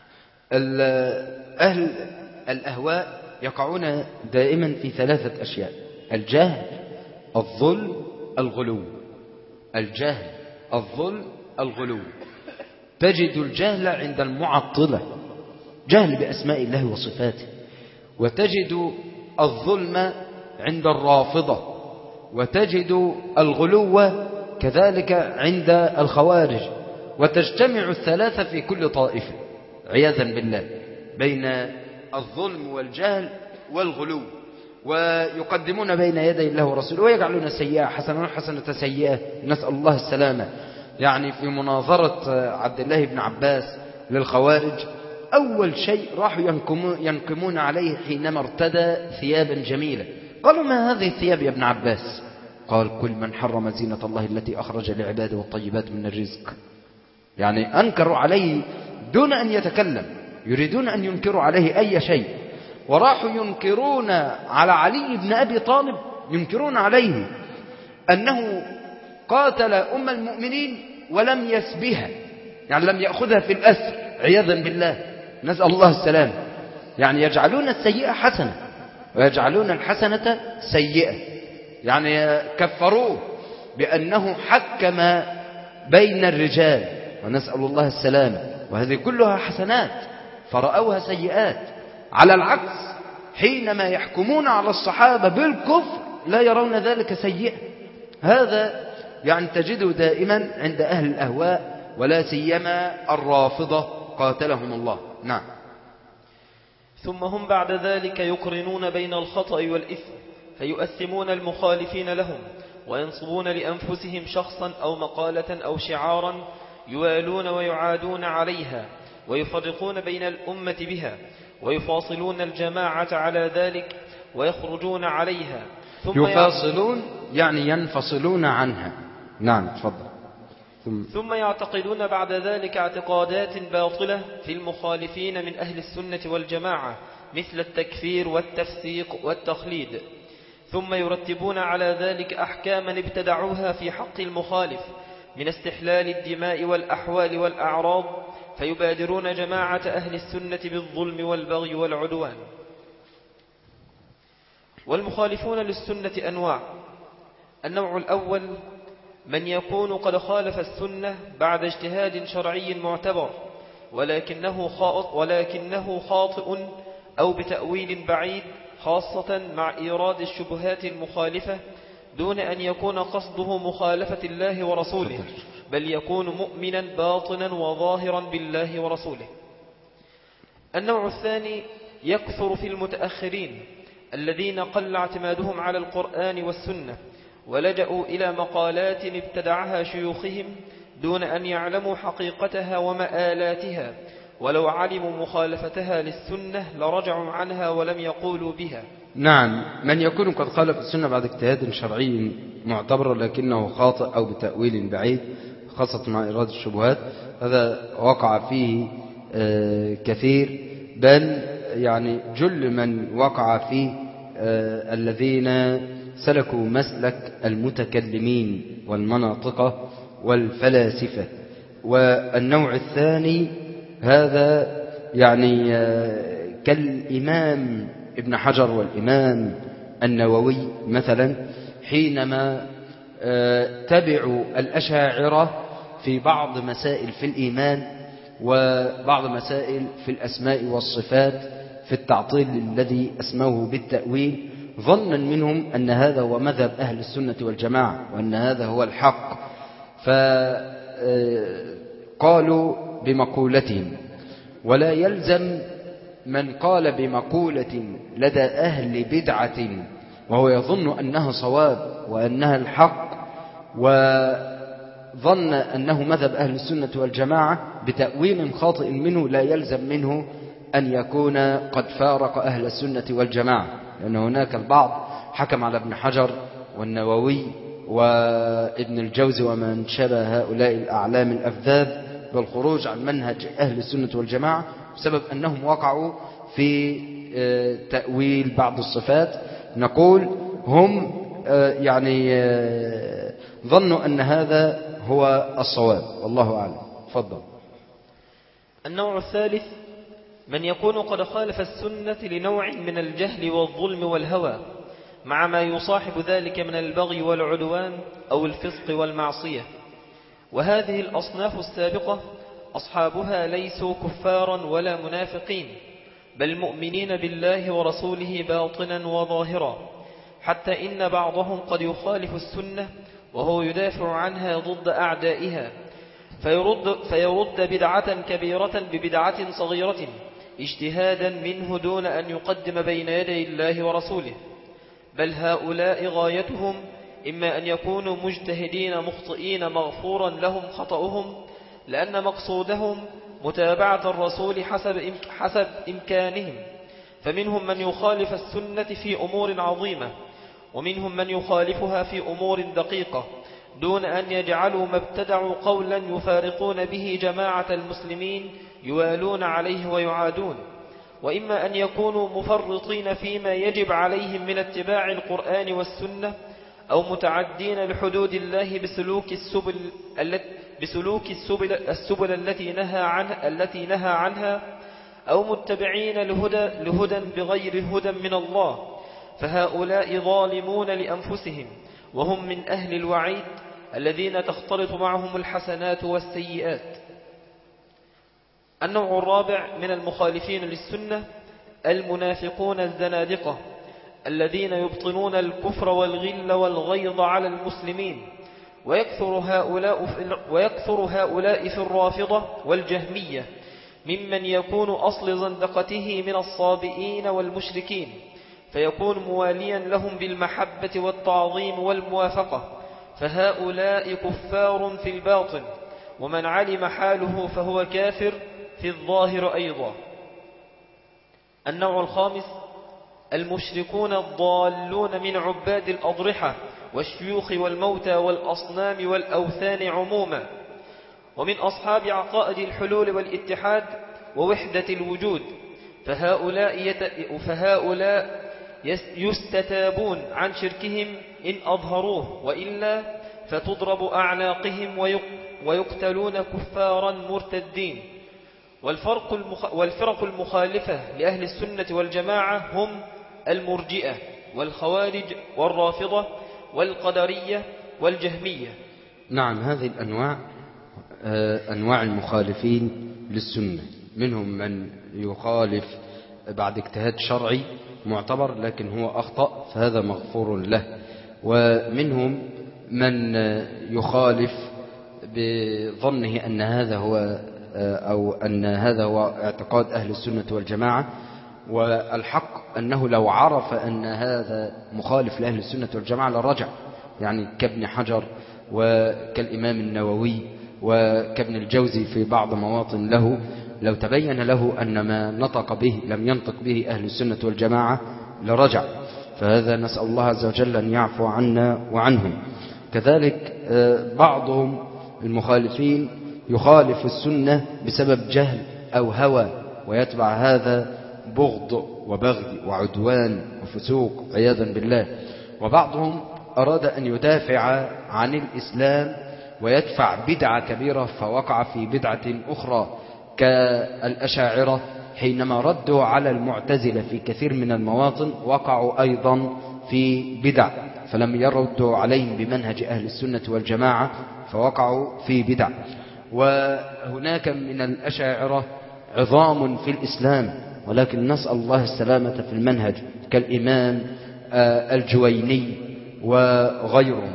أهل الأهواء يقعون دائما في ثلاثة أشياء: الجهل، الظلم، الغلو. الجهل، الظلم، الغلو. تجد الجهل عند المعطلة، جهل بأسماء الله وصفاته، وتجد الظلم عند الرافضة، وتجد الغلو كذلك عند الخوارج، وتجتمع الثلاثة في كل طائفة عياذا بالله بين الظلم والجهل والغلو، ويقدمون بين يدي الله ورسوله ويجعلون السيئة حسنة والحسنة سيئة، نسأل الله السلامة. يعني في مناظرة عبد الله بن عباس للخوارج أول شيء راحوا ينقمون عليه حينما ارتدى ثيابا جميلة، قالوا ما هذه الثياب يا ابن عباس؟ قال كل من حرم زينة الله التي أخرج لعباده والطيبات من الرزق. يعني أنكروا عليه دون أن يتكلم، يريدون أن ينكروا عليه أي شيء. وراحوا ينكرون على علي بن أبي طالب، ينكرون عليه أنه قاتل أم المؤمنين ولم يسبها، يعني لم يأخذها في الأسر عياذا بالله، نسأل الله السلام. يعني يجعلون السيئة حسنة ويجعلون الحسنة سيئة، يعني كفروه بأنه حكم بين الرجال، ونسأل الله السلامة، وهذه كلها حسنات فرأوها سيئات. على العكس حينما يحكمون على الصحابة بالكفر لا يرون ذلك سيئا. هذا يعني تجده دائما عند أهل الأهواء، ولا سيما الرافضة قاتلهم الله. نعم. ثم هم بعد ذلك يقرنون بين الخطأ والإثم، فيؤثمون المخالفين لهم، وينصبون لأنفسهم شخصا أو مقالة أو شعارا يوالون ويعادون عليها، ويفرقون بين الأمة بها، ويفاصلون الجماعة على ذلك ويخرجون عليها. ثم يفاصلون يعني ينفصلون عنها. نعم تفضل. ثم, ثم يعتقدون بعد ذلك اعتقادات باطلة في المخالفين من أهل السنة والجماعة، مثل التكفير والتفسيق والتخليد. ثم يرتبون على ذلك أحكاما ابتدعوها في حق المخالف من استحلال الدماء والأحوال والأعراض، فيبادرون جماعة أهل السنة بالظلم والبغي والعدوان. والمخالفون للسنة أنواع. النوع الأول من يكون قد خالف السنة بعد اجتهاد شرعي معتبر، ولكنه خاطئ, ولكنه خاطئ أو بتأويل بعيد، خاصة مع إيراد الشبهات المخالفة، دون أن يكون قصده مخالفة الله ورسوله، بل يكون مؤمنا باطنا وظاهرا بالله ورسوله. النوع الثاني يكثر في المتأخرين الذين قل اعتمادهم على القرآن والسنة، ولجأوا إلى مقالات ابتدعها شيوخهم دون أن يعلموا حقيقتها ومآلاتها، ولو علموا مخالفتها للسنة لرجعوا عنها ولم يقولوا بها. نعم. من يكون قد خالف السنة بعد اجتهاد شرعي معتبر لكنه خاطئ أو بتأويل بعيد، خاصة مع إرادة الشبهات، هذا وقع فيه كثير، بل يعني جل من وقع فيه الذين سلكوا مسلك المتكلمين والمناطقة والفلاسفة. والنوع الثاني هذا يعني كالإمام ابن حجر والإمام النووي مثلا، حينما تبعوا الأشاعرة في بعض مسائل في الإيمان وبعض مسائل في الأسماء والصفات في التعطيل الذي أسموه بالتأويل، ظنا منهم أن هذا هو مذهب أهل السنة والجماعة وأن هذا هو الحق، فقالوا بمقولتهم. ولا يلزم من قال بمقولة لدى أهل بدعة وهو يظن أنها صواب وأنها الحق، وظن أنه مذهب أهل السنة والجماعة بتأويل خاطئ منه، لا يلزم منه أن يكون قد فارق أهل السنة والجماعة، لأن هناك البعض حكم على ابن حجر والنووي وابن الجوزي ومن شبه هؤلاء الأعلام الأفذاذ بالخروج عن منهج أهل السنة والجماعة بسبب أنهم وقعوا في تأويل بعض الصفات. نقول هم يعني ظنوا أن هذا هو الصواب، والله أعلم. تفضل. النوع الثالث من يكون قد خالف السنة لنوع من الجهل والظلم والهوى، مع ما يصاحب ذلك من البغي والعدوان أو الفسق والمعصية. وهذه الأصناف السابقة أصحابها ليسوا كفارا ولا منافقين، بل مؤمنين بالله ورسوله باطنا وظاهرا، حتى إن بعضهم قد يخالف السنة وهو يدافع عنها ضد أعدائها، فيرد, فيرد بدعة كبيرة ببدعة صغيرة اجتهادا منه دون أن يقدم بين يدي الله ورسوله. بل هؤلاء غايتهم إما أن يكونوا مجتهدين مخطئين مغفورا لهم خطأهم، لأن مقصودهم متابعة الرسول حسب, حسب إمكانهم، فمنهم من يخالف السنة في أمور عظيمة، ومنهم من يخالفها في أمور دقيقة، دون أن يجعلوا ما ابتدعوا قولا يفارقون به جماعة المسلمين يوالون عليه ويعادون. وإما أن يكونوا مفرطين فيما يجب عليهم من اتباع القرآن والسنة، أو متعدين لحدود الله بسلوك السبل بسلوك السبل, السبل التي نهى عنها التي نهى عنها، أو متبعين لهدى, لهدى بغير هدى من الله، فهؤلاء ظالمون لأنفسهم، وهم من أهل الوعيد الذين تختلط معهم الحسنات والسيئات. النوع الرابع من المخالفين للسنة المنافقون الزنادقة، الذين يبطنون الكفر والغل والغيظ على المسلمين، ويكثر هؤلاء في, ويكثر هؤلاء في الرافضة والجهمية، ممن يكون أصل زندقته من الصابئين والمشركين، فيكون مواليا لهم بالمحبة والتعظيم والموافقة، فهؤلاء كفار في الباطن، ومن علم حاله فهو كافر في الظاهر أيضا. النوع الخامس المشركون الضالون من عباد الأضرحة والشيوخ والموتى والأصنام والأوثان عموما، ومن أصحاب عقائد الحلول والاتحاد ووحدة الوجود، فهؤلاء, يت... فهؤلاء يستتابون عن شركهم إن أظهروه، وإلا فتضرب أعناقهم ويق... ويقتلون كفارا مرتدين. والفرق, المخ... والفرق المخالفة لأهل السنة والجماعة هم المرجئة والخوارج والرافضة والقدرية والجهمية. نعم، هذه الأنواع أنواع المخالفين للسنة، منهم من يخالف بعد اجتهاد شرعي معتبر لكن هو أخطأ فهذا مغفور له، ومنهم من يخالف بظنه أن هذا هو أو أن هذا هو اعتقاد أهل السنة والجماعة، والحق أنه لو عرف أن هذا مخالف لأهل السنة والجماعة لرجع، يعني كابن حجر وكالإمام النووي وكابن الجوزي في بعض مواطن له، لو تبين له أن ما نطق به لم ينطق به أهل السنة والجماعة لرجع، فهذا نسأل الله عز وجل أن يعفو عنا وعنهم. كذلك بعضهم المخالفين يخالف السنة بسبب جهل أو هوى، ويتبع هذا بغض وبغي وعدوان وفسوق عياذا بالله. وبعضهم أراد أن يدافع عن الإسلام ويدفع بدعة كبيرة فوقع في بدعة أخرى كالأشاعرة، حينما ردوا على المعتزلة في كثير من المواطن وقعوا أيضا في بدع، فلم يردوا عليهم بمنهج أهل السنة والجماعة فوقعوا في بدع. وهناك من الأشاعرة عظام في الإسلام ولكن نسأل الله السلامة في المنهج كالإمام الجويني وغيرهم.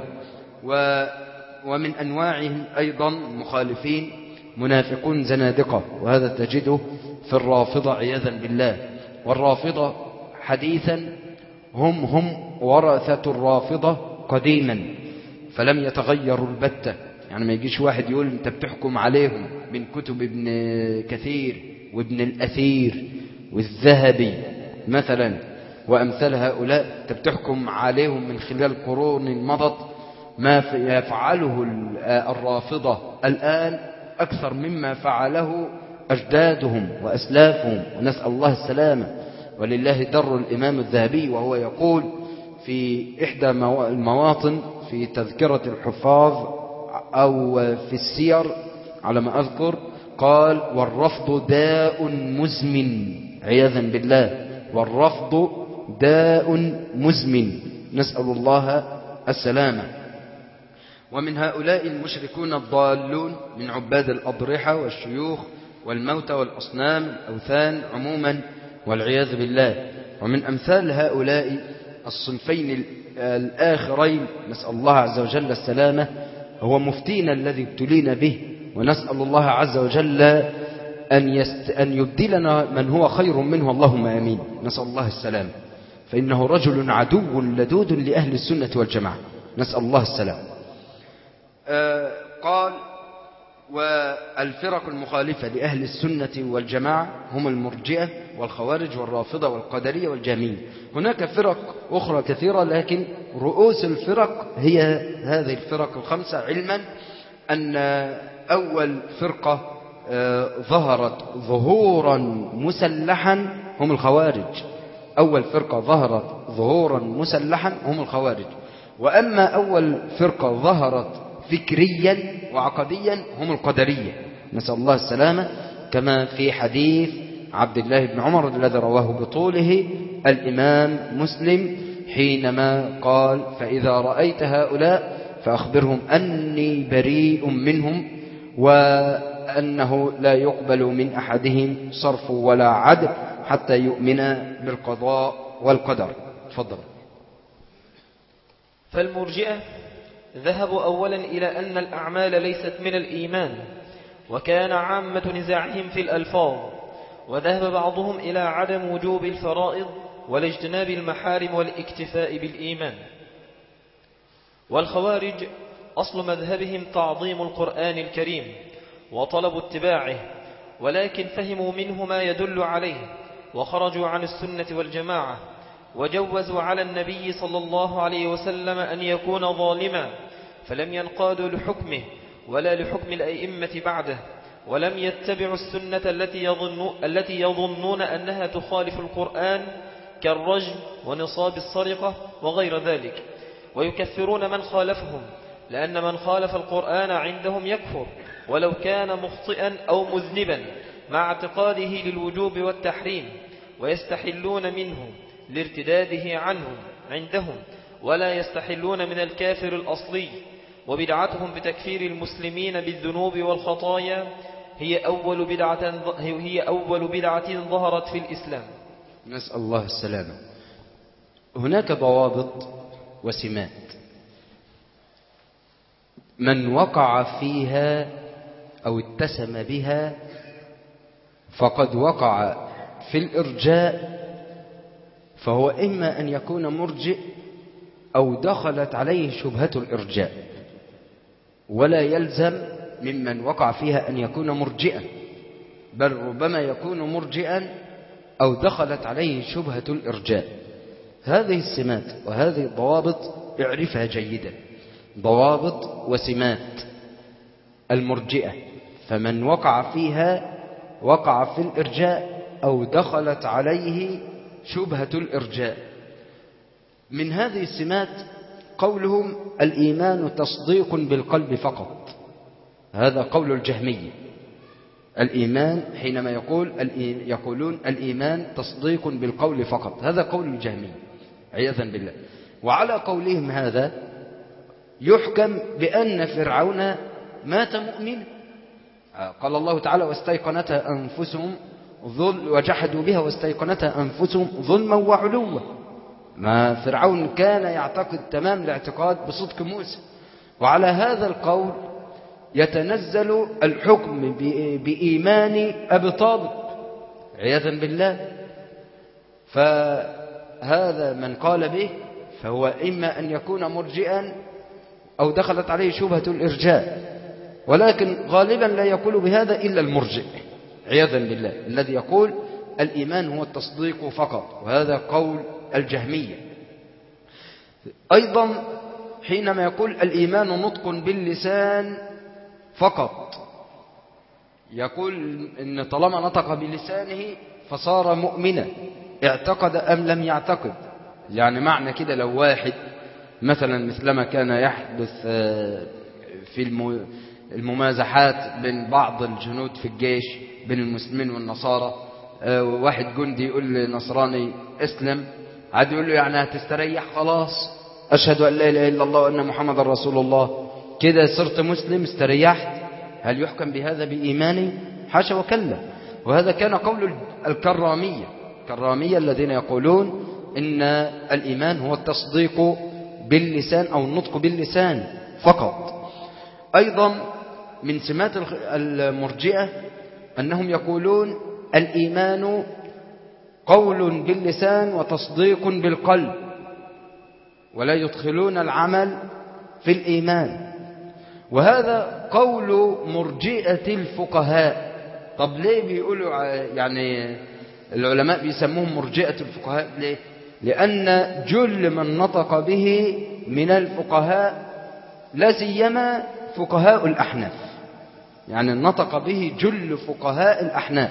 ومن أنواعهم أيضا مخالفين منافقون زنادقة، وهذا تجده في الرافضة عياذا بالله. والرافضة حديثا هم هم ورثة الرافضة قديما فلم يتغيروا البتة، يعني ما يجيش واحد يقول انت بتحكم عليهم من كتب ابن كثير وابن الأثير والذهبي مثلا وأمثال هؤلاء، انت بتحكم عليهم من خلال قرون مضت. ما يفعله الرافضة الآن أكثر مما فعله أجدادهم وأسلافهم، ونسأل الله السلامة. ولله در الإمام الذهبي وهو يقول في إحدى المواطن في تذكرة الحفاظ أو في السير على ما أذكر، قال والرفض داء مزمن عياذا بالله، والرفض داء مزمن، نسأل الله السلامة. ومن هؤلاء المشركون الضالون من عباد الأضرحة والشيوخ والموتى والأصنام الأوثان عموما والعياذ بالله. ومن أمثال هؤلاء الصنفين الآخرين نسأل الله عز وجل السلامة هو مفتينا الذي ابتلينا به، ونسأل الله عز وجل أن, يست... أن يبدلنا من هو خير منه، اللهم آمين. نسأل الله السلام، فإنه رجل عدو لدود لأهل السنة والجماعة، نسأل الله السلام. آه قال: والفرق المخالفة لأهل السنة والجماعة هم المرجئة والخوارج والرافضة والقدرية والجهمية. هناك فرق أخرى كثيرة، لكن رؤوس الفرق هي هذه الفرق الخمسة، علما أن أول فرقة ظهرت ظهورا مسلحا هم الخوارج. أول فرقة ظهرت ظهورا مسلحا هم الخوارج. وأما أول فرقة ظهرت فكريا وعقديا هم القدرية، نسأل الله السلامة، كما في حديث عبد الله بن عمر الذي رواه بطوله الإمام مسلم حينما قال: فإذا رأيت هؤلاء فأخبرهم أني بريء منهم، وأنه لا يقبل من أحدهم صرف ولا عدل حتى يؤمن بالقضاء والقدر. تفضل. فالمرجئة ذهبوا أولا إلى أن الأعمال ليست من الإيمان، وكان عامة نزاعهم في الألفاظ. وذهب بعضهم إلى عدم وجوب الفرائض ولاجتناب المحارم والاكتفاء بالإيمان. والخوارج أصل مذهبهم تعظيم القرآن الكريم وطلب اتباعه، ولكن فهموا منه ما يدل عليه وخرجوا عن السنة والجماعة، وجوزوا على النبي صلى الله عليه وسلم أن يكون ظالما، فلم ينقادوا لحكمه ولا لحكم الأئمة بعده، ولم يتبعوا السنة التي يظنون, التي يظنون أنها تخالف القرآن كالرجم ونصاب السرقة وغير ذلك، ويكفرون من خالفهم، لأن من خالف القرآن عندهم يكفر ولو كان مخطئا أو مذنبا مع اعتقاده للوجوب والتحريم، ويستحلون منه لارتداده عنهم عندهم، ولا يستحلون من الكافر الأصلي. وبدعتهم بتكفير المسلمين بالذنوب والخطايا هي أول بدعة هي أول بدعة ظهرت في الإسلام، نسأل الله السلامة. هناك ضوابط وسمات، من وقع فيها أو اتسم بها فقد وقع في الإرجاء، فهو إما أن يكون مرجئ أو دخلت عليه شبهة الإرجاء، ولا يلزم ممن وقع فيها أن يكون مرجئا، بل ربما يكون مرجئا أو دخلت عليه شبهة الإرجاء. هذه السمات وهذه الضوابط اعرفها جيدا، ضوابط وسمات المرجئة، فمن وقع فيها وقع في الإرجاء أو دخلت عليه شبهة الإرجاء. من هذه السمات قولهم الإيمان تصديق بالقلب فقط، هذا قول الجهمية. الإيمان حينما يقول يقولون الإيمان تصديق بالقول فقط، هذا قول الجهمية عياذا بالله. وعلى قولهم هذا يحكم بأن فرعون مات مؤمنا، قال الله تعالى: واستيقنتها أنفسهم ظل وجحدوا بها واستيقنتها أنفسهم ظلما وعلوا. ما فرعون كان يعتقد تمام الاعتقاد بصدق موسى، وعلى هذا القول يتنزل الحكم بإيمان أبي طالب عياذا بالله. فهذا من قال به فهو إما أن يكون مرجئا أو دخلت عليه شبهة الإرجاء، ولكن غالبا لا يقول بهذا إلا المرجئ عياذا بالله، الذي يقول الإيمان هو التصديق فقط، وهذا قول الجهمية. أيضا حينما يقول الإيمان نطق باللسان فقط، يقول إن طالما نطق بلسانه فصار مؤمنا، اعتقد أم لم يعتقد. يعني معنى كده لو واحد مثلا مثلما كان يحدث في الممازحات بين بعض الجنود في الجيش بين المسلمين والنصارى، واحد جندي يقول لنصراني اسلم عاد يقول له يعني هتستريح خلاص أشهد أن لا إله إلا الله وأن محمد رسول الله كده صرت مسلم استريحت؟ هل يحكم بهذا بإيماني؟ حاشا وكلا. وهذا كان قول الكرامية الكرامية الذين يقولون إن الإيمان هو التصديق باللسان أو النطق باللسان فقط. أيضا من سمات المرجئة أنهم يقولون الإيمان قول باللسان وتصديق بالقلب، ولا يدخلون العمل في الإيمان. وهذا قول مرجئة الفقهاء. طب ليه بيقولوا يعني العلماء بيسموهم مرجئة الفقهاء؟ ليه؟ لأن جل من نطق به من الفقهاء لا سيما فقهاء الأحناف، يعني نطق به جل فقهاء الأحناف،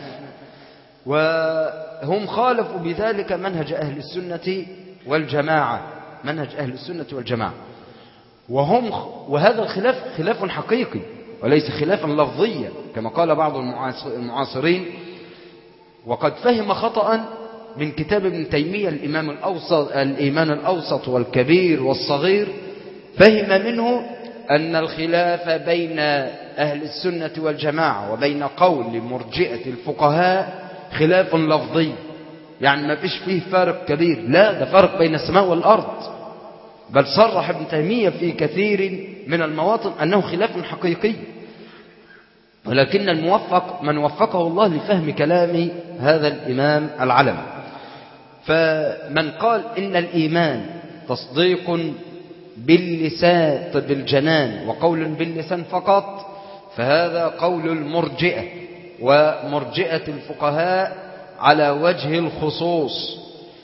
وهم خالفوا بذلك منهج أهل السنة والجماعة منهج أهل السنة والجماعة وهم وهذا الخلاف خلاف حقيقي وليس خلافا لفظيا كما قال بعض المعاصرين. وقد فهم خطأ من كتاب ابن تيمية الإمام الأوسط الإيمان الأوسط والكبير والصغير، فهم منه أن الخلاف بين أهل السنة والجماعة وبين قول مرجئة الفقهاء خلاف لفظي، يعني ما فيش فيه فارق كبير، لا ده فرق بين السماء والأرض. بل صرح ابن تيمية في كثير من المواطن أنه خلاف حقيقي، ولكن الموفق من وفقه الله لفهم كلام هذا الإمام العلم. فمن قال إن الإيمان تصديق باللسان بالجنان وقول باللسان فقط فهذا قول المرجئة ومرجئة الفقهاء على وجه الخصوص.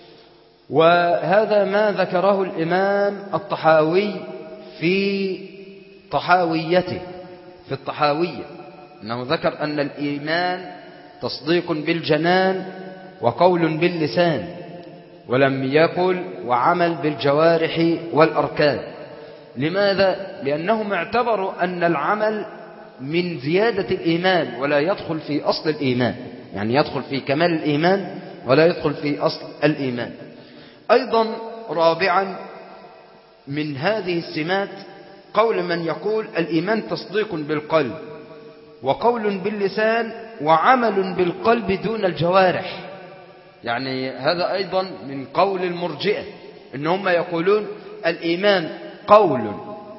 وهذا ما ذكره الإمام الطحاوي في طحاويته في الطحاوية، أنه ذكر أن الإيمان تصديق بالجنان وقول باللسان، ولم يقل وعمل بالجوارح والأركان. لماذا؟ لأنهم اعتبروا أن العمل من زيادة الإيمان ولا يدخل في أصل الإيمان، يعني يدخل في كمال الإيمان ولا يدخل في أصل الإيمان. أيضا رابعا من هذه السمات قول من يقول الإيمان تصديق بالقلب وقول باللسان وعمل بالقلب دون الجوارح. يعني هذا أيضا من قول المرجئة، إن هم يقولون الإيمان قول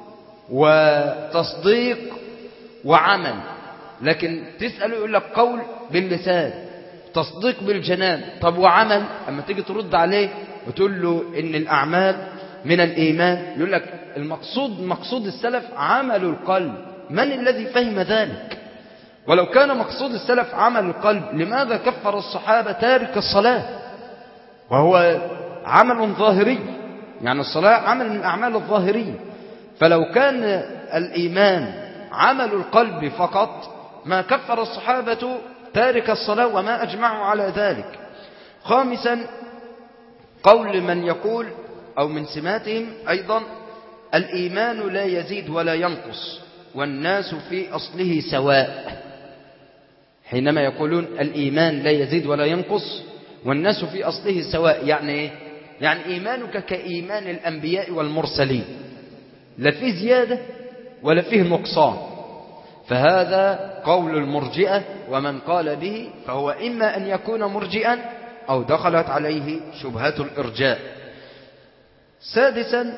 وتصديق وعمل، لكن تسأله يقول لك قول باللسان تصديق بالجنان. طب وعمل؟ أما تيجي ترد عليه وتقول له إن الأعمال من الإيمان، يقول لك المقصود مقصود السلف عمل القلب. من الذي فهم ذلك؟ ولو كان مقصود السلف عمل القلب لماذا كفر الصحابة تارك الصلاة وهو عمل ظاهري؟ يعني الصلاة عمل من الأعمال الظاهرية. فلو كان الإيمان عمل القلب فقط ما كفر الصحابة تارك الصلاة وما أجمعوا على ذلك. خامسا قول من يقول أو من سماتهم أيضا الإيمان لا يزيد ولا ينقص والناس في أصله سواء. حينما يقولون الإيمان لا يزيد ولا ينقص والناس في أصله سواء، يعني إيه؟ يعني إيمانك كإيمان الأنبياء والمرسلين، لا فيه زيادة ولا فيه نقصان. فهذا قول المرجئة، ومن قال به فهو إما أن يكون مرجئا أو دخلت عليه شبهات الإرجاء. سادسا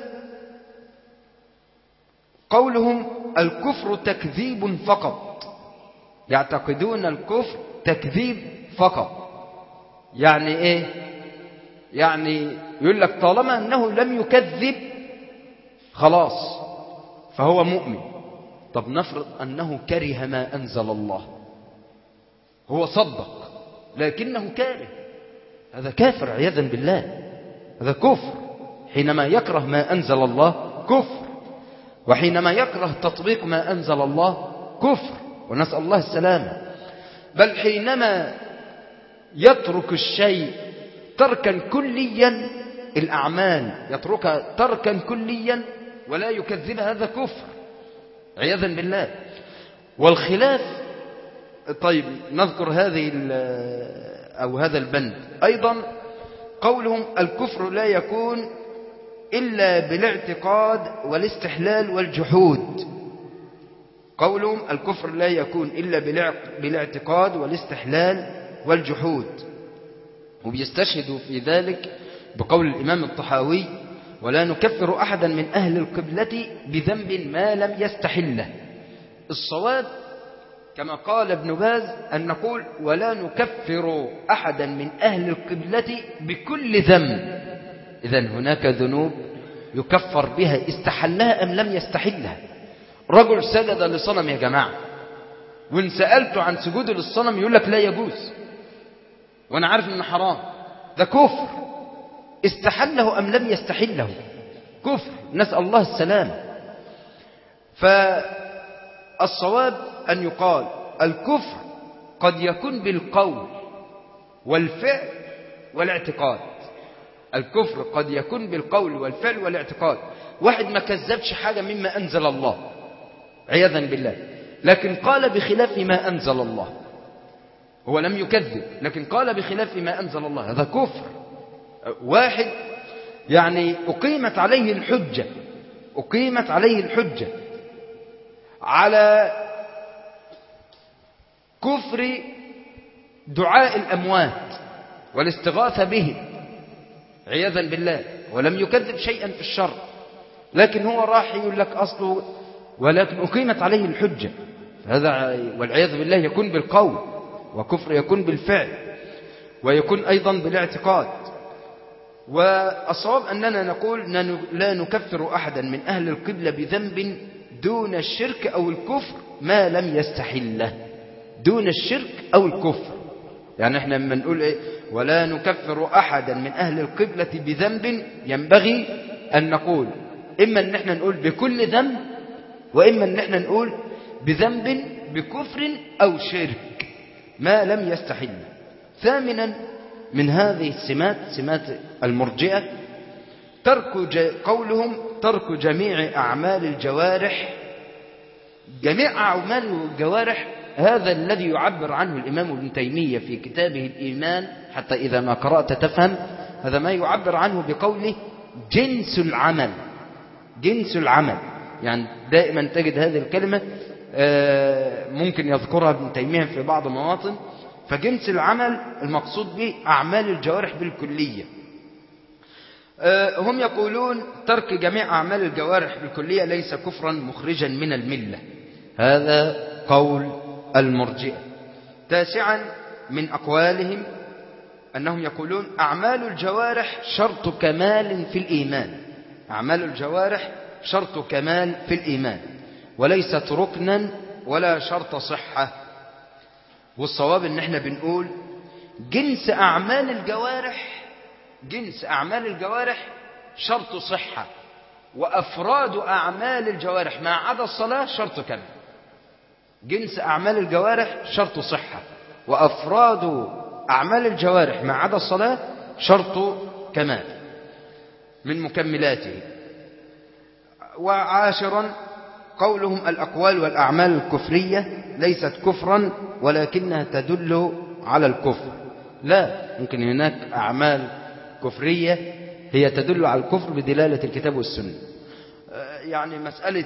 قولهم الكفر تكذيب فقط، يعتقدون الكفر تكذيب فقط. يعني إيه؟ يعني يقول لك طالما أنه لم يكذب خلاص فهو مؤمن. طب نفرض أنه كره ما أنزل الله، هو صدق لكنه كاره، هذا كافر عياذا بالله، هذا كفر. حينما يكره ما أنزل الله كفر، وحينما يكره تطبيق ما أنزل الله كفر، ونسأل الله السلامة. بل حينما يترك الشيء تركا كليا، الأعمال يتركها تركا كليا ولا يكذب، هذا كفر عياذا بالله. والخلاف، طيب نذكر هذه أو هذا البند أيضا. قولهم الكفر لا يكون إلا بالاعتقاد والاستحلال والجحود. قولهم الكفر لا يكون إلا بالاعتقاد والاستحلال والجحود، وبيستشهدوا في ذلك بقول الإمام الطحاوي: ولا نكفر أحدا من أهل القبلة بذنب ما لم يستحله. الصواب كما قال ابن باز أن نقول: ولا نكفر أحدا من أهل القبلة بكل ذنب. إذن هناك ذنوب يكفر بها استحلها أم لم يستحلها. رجل سجد لصنم يا جماعة، وإن سألته عن سجوده للصنم يقول لك لا يجوز، وأنا عارف إنه حرام، ده كفر. استحله أم لم يستحله؟ كفر، نسأل الله السلام. فالصواب أن يقال الكفر قد يكون بالقول والفعل والاعتقاد. الكفر قد يكون بالقول والفعل والاعتقاد. واحد ما كذبش حاجة مما أنزل الله عياذا بالله، لكن قال بخلاف ما أنزل الله. هو لم يكذب لكن قال بخلاف ما أنزل الله، هذا كفر. واحد يعني أقيمت عليه الحجة أقيمت عليه الحجة على كفر دعاء الأموات والاستغاثة به عياذا بالله، ولم يكذب شيئا في الشر، لكن هو راح يقول لك أصله ولكن أقيمت عليه الحجة. هذا والعياذ بالله يكون بالقول، وكفر يكون بالفعل، ويكون أيضا بالاعتقاد. والصواب أننا نقول لا نكفر أحدا من أهل القبلة بذنب دون الشرك أو الكفر ما لم يستحله. دون الشرك أو الكفر، يعني احنا لما نقول إيه ولا نكفر أحدا من أهل القبلة بذنب، ينبغي أن نقول إما أن احنا نقول بكل ذنب، وإما أن احنا نقول بذنب بكفر أو شرك ما لم يستحله. ثامنا من هذه السمات سمات المرجئة ترك قولهم ترك جميع أعمال الجوارح. جميع أعمال الجوارح هذا الذي يعبر عنه الإمام ابن تيمية في كتابه الإيمان، حتى إذا ما قرأت تفهم. هذا ما يعبر عنه بقوله جنس العمل. جنس العمل يعني دائما تجد هذه الكلمة ممكن يذكرها ابن تيمية في بعض مواطن. فجنس العمل المقصود به أعمال الجوارح بالكلية. هم يقولون ترك جميع أعمال الجوارح بالكلية ليس كفرا مخرجا من الملة. هذا قول المرجئة. تاسعا من أقوالهم أنهم يقولون أعمال الجوارح شرط كمال في الإيمان. أعمال الجوارح شرط كمال في الإيمان، وليست ركنا ولا شرط صحة. والصواب ان احنا بنقول جنس أعمال الجوارح جنس أعمال الجوارح شرط صحة، وأفراد أعمال الجوارح ما عدا الصلاة شرط كمال. جنس أعمال الجوارح شرط صحة، وأفراد أعمال الجوارح ما عدا الصلاة شرط كمال من مكملاته. وعاشرا قولهم الأقوال والأعمال الكفرية ليست كفرا ولكنها تدل على الكفر. لا، ممكن هناك أعمال كفرية هي تدل على الكفر بدلالة الكتاب والسنة. يعني مسألة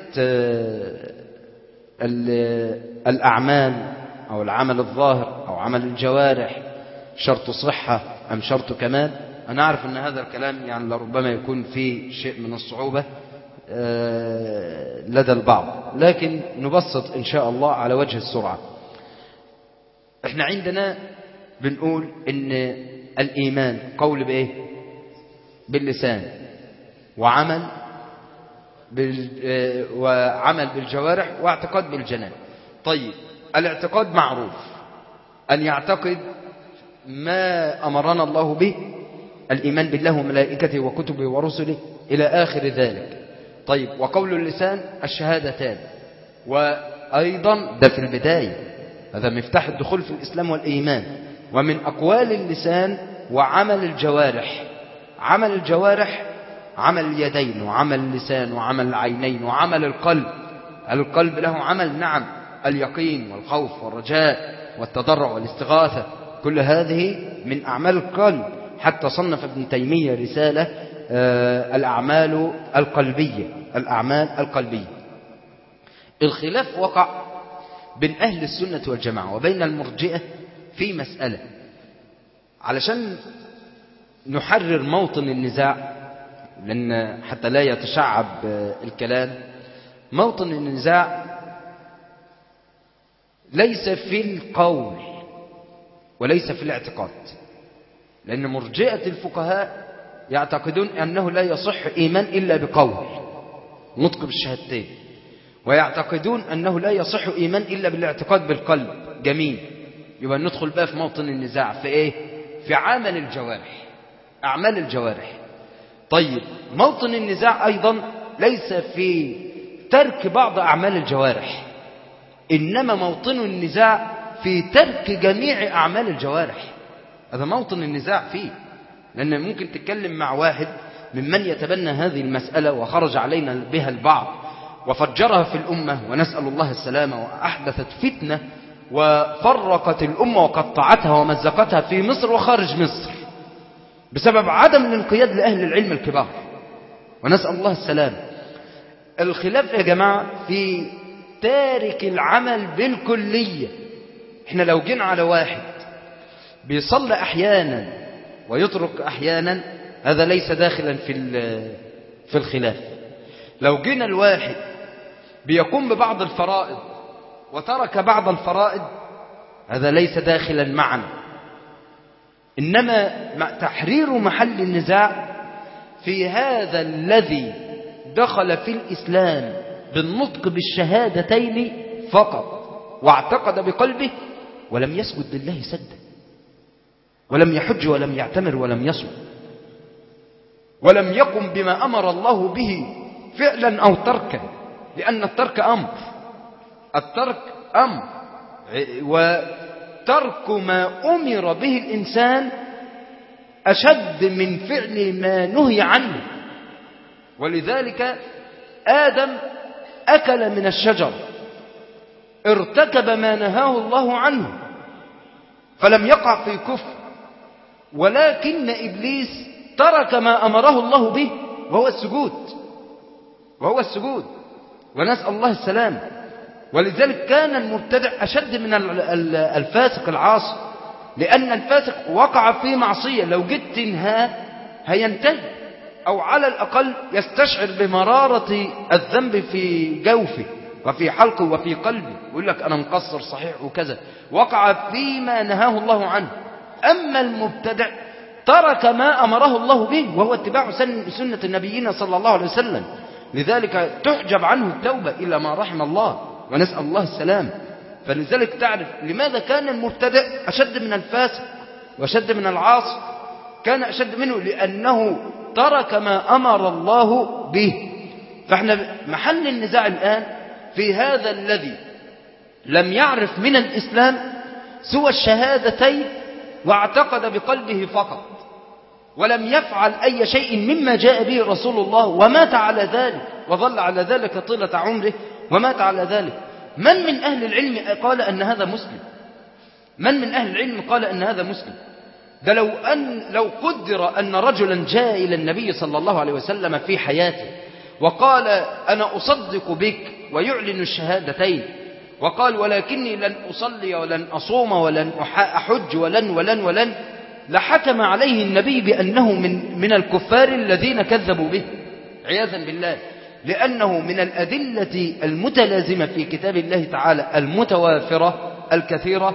الأعمال أو العمل الظاهر أو عمل الجوارح شرط صحة أم شرط كمال، أنا أعرف أن هذا الكلام يعني لربما يكون فيه شيء من الصعوبة لدى البعض، لكن نبسط إن شاء الله على وجه السرعة. احنا عندنا بنقول إن الإيمان قول بإيه؟ باللسان، وعمل بال... وعمل بالجوارح، واعتقاد بالجنان. طيب الاعتقاد معروف، أن يعتقد ما أمرنا الله به، الإيمان بالله وملائكته وكتبه ورسله إلى آخر ذلك. طيب وقول اللسان الشهادتان، وأيضا ده في البداية، هذا مفتاح الدخول في الإسلام والإيمان. ومن أقوال اللسان وعمل الجوارح. عمل الجوارح عمل اليدين وعمل اللسان وعمل العينين وعمل القلب. القلب له عمل، نعم، اليقين والخوف والرجاء والتضرع والاستغاثة، كل هذه من أعمال القلب. حتى صنف ابن تيمية رسالة الأعمال القلبية الأعمال القلبية. الخلاف وقع بين أهل السنة والجماعة وبين المرجئة في مسألة، علشان نحرر موطن النزاع، لأن حتى لا يتشعب الكلام. موطن النزاع ليس في القول وليس في الاعتقاد، لأن مرجئة الفقهاء يعتقدون أنه لا يصح إيمان إلا بقول نطق بالشهادتين، ويعتقدون أنه لا يصح إيمان إلا بالاعتقاد بالقلب. جميل، يبقى ندخل بقى في موطن النزاع في إيه؟ في عمل الجوارح، أعمال الجوارح. طيب، موطن النزاع أيضا ليس في ترك بعض أعمال الجوارح، إنما موطن النزاع في ترك جميع أعمال الجوارح. هذا موطن النزاع فيه، لأن ممكن تتكلم مع واحد ممن يتبنى هذه المسألة وخرج علينا بها البعض وفجرها في الأمة، ونسأل الله السلامة، وأحدثت فتنة وفرقت الأمة وقطعتها ومزقتها في مصر وخارج مصر بسبب عدم الانقياد لأهل العلم الكبار، ونسأل الله السلامة. الخلاف يا جماعة في تارك العمل بالكلية. احنا لو جينا على واحد بيصلي أحيانا ويترك أحيانا، هذا ليس داخلا في في الخلاف. لو جينا الواحد بيقوم ببعض الفرائض وترك بعض الفرائض، هذا ليس داخلا معنا. إنما تحرير محل النزاع في هذا الذي دخل في الإسلام بالنطق بالشهادتين فقط واعتقد بقلبه ولم يسجد لله سجدا، ولم يحج ولم يعتمر ولم يصم، ولم يقم بما أمر الله به فعلا أو تركا، لأن الترك أمر، الترك أمر، وترك ما أمر به الإنسان أشد من فعل ما نهي عنه. ولذلك آدم أكل من الشجر، ارتكب ما نهاه الله عنه فلم يقع في كفر، ولكن إبليس ترك ما أمره الله به وهو السجود، وهو السجود، ونسأل الله السلام. ولذلك كان المبتدع أشد من الفاسق العاصي، لأن الفاسق وقع في معصية لو جيت تنهاه هينتهي، أو على الأقل يستشعر بمرارة الذنب في جوفه وفي حلقه وفي قلبه، يقول لك أنا مقصر صحيح وكذا، وقع فيما نهاه الله عنه. أما المبتدع ترك ما أمره الله به وهو اتباع سنة النبيين صلى الله عليه وسلم، لذلك تحجب عنه التوبة إلا ما رحم الله، ونسأل الله السلام. فلذلك تعرف لماذا كان المبتدع أشد من الفاسق وأشد من العاصي. كان أشد منه لأنه ترك ما أمر الله به. فاحنا محل النزاع الآن في هذا الذي لم يعرف من الإسلام سوى الشهادتين واعتقد بقلبه فقط، ولم يفعل أي شيء مما جاء به رسول الله، ومات على ذلك وظل على ذلك طيلة عمره ومات على ذلك. من من أهل العلم قال أن هذا مسلم؟ من من أهل العلم قال أن هذا مسلم؟ ده لو أن لو قدر أن رجلا جاء إلى النبي صلى الله عليه وسلم في حياته وقال أنا أصدق بك ويعلن الشهادتين، وقال ولكني لن أصلي ولن أصوم ولن أحج ولن ولن ولن، لحكم عليه النبي بأنه من من الكفار الذين كذبوا به عياذا بالله، لأنه من الأدلة المتلازمة في كتاب الله تعالى المتوافرة الكثيرة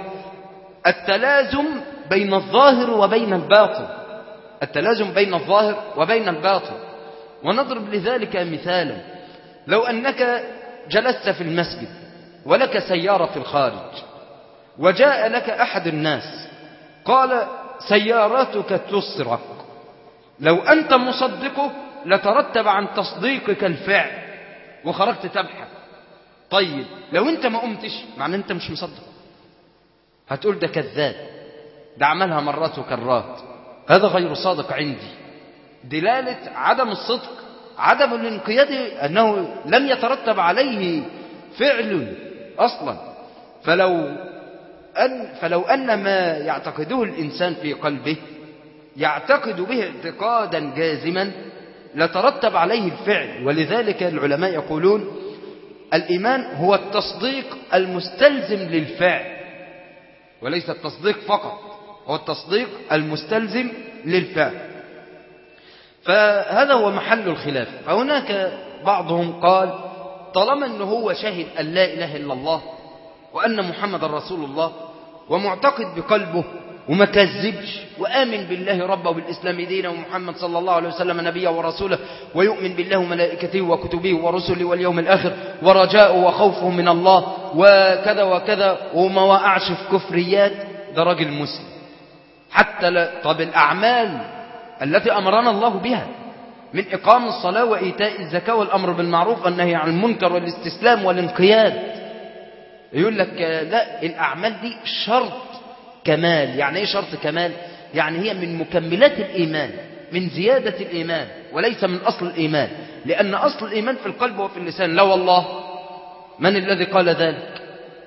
التلازم بين الظاهر وبين الباطن، التلازم بين الظاهر وبين الباطن. ونضرب لذلك مثالا، لو أنك جلست في المسجد ولك سيارة في الخارج، وجاء لك أحد الناس قال سيارتك تسرق، لو أنت مصدقه لترتب عن تصديقك الفعل وخرجت تبحث. طيب لو أنت ما قمتش، معنى أنت مش مصدق، هتقول ده كذاب، ده عملها مرات وكرات، هذا غير صادق عندي. دلالة عدم الصدق عدم الانقياد، أنه لم يترتب عليه فعل أصلا. فلو أن, فلو أن ما يعتقده الإنسان في قلبه يعتقد به اعتقادا جازما لترتب عليه الفعل. ولذلك العلماء يقولون الإيمان هو التصديق المستلزم للفعل، وليس التصديق فقط، هو التصديق المستلزم للفعل. فهذا هو محل الخلاف. فهناك بعضهم قال طالما أنه هو شهد أن لا إله إلا الله وأن محمد رسول الله ومعتقد بقلبه وما كذبش وآمن بالله ربه وبالإسلام دينا ومحمد صلى الله عليه وسلم نبيه ورسوله ويؤمن بالله وملائكته وكتبه ورسله واليوم الآخر ورجاءه وخوفه من الله وكذا وكذا وما وقعش في كفريات، ده راجل مسلم. حتى لا طب الأعمال التي أمرنا الله بها من إقام الصلاة وإيتاء الزكاة والأمر بالمعروف والنهي عن المنكر والاستسلام والانقياد، يقول لك لا الأعمال دي شرط كمال. يعني ايه شرط كمال؟ يعني هي من مكملات الإيمان، من زيادة الإيمان وليس من أصل الإيمان، لأن أصل الإيمان في القلب وفي اللسان. لا والله، من الذي قال ذلك؟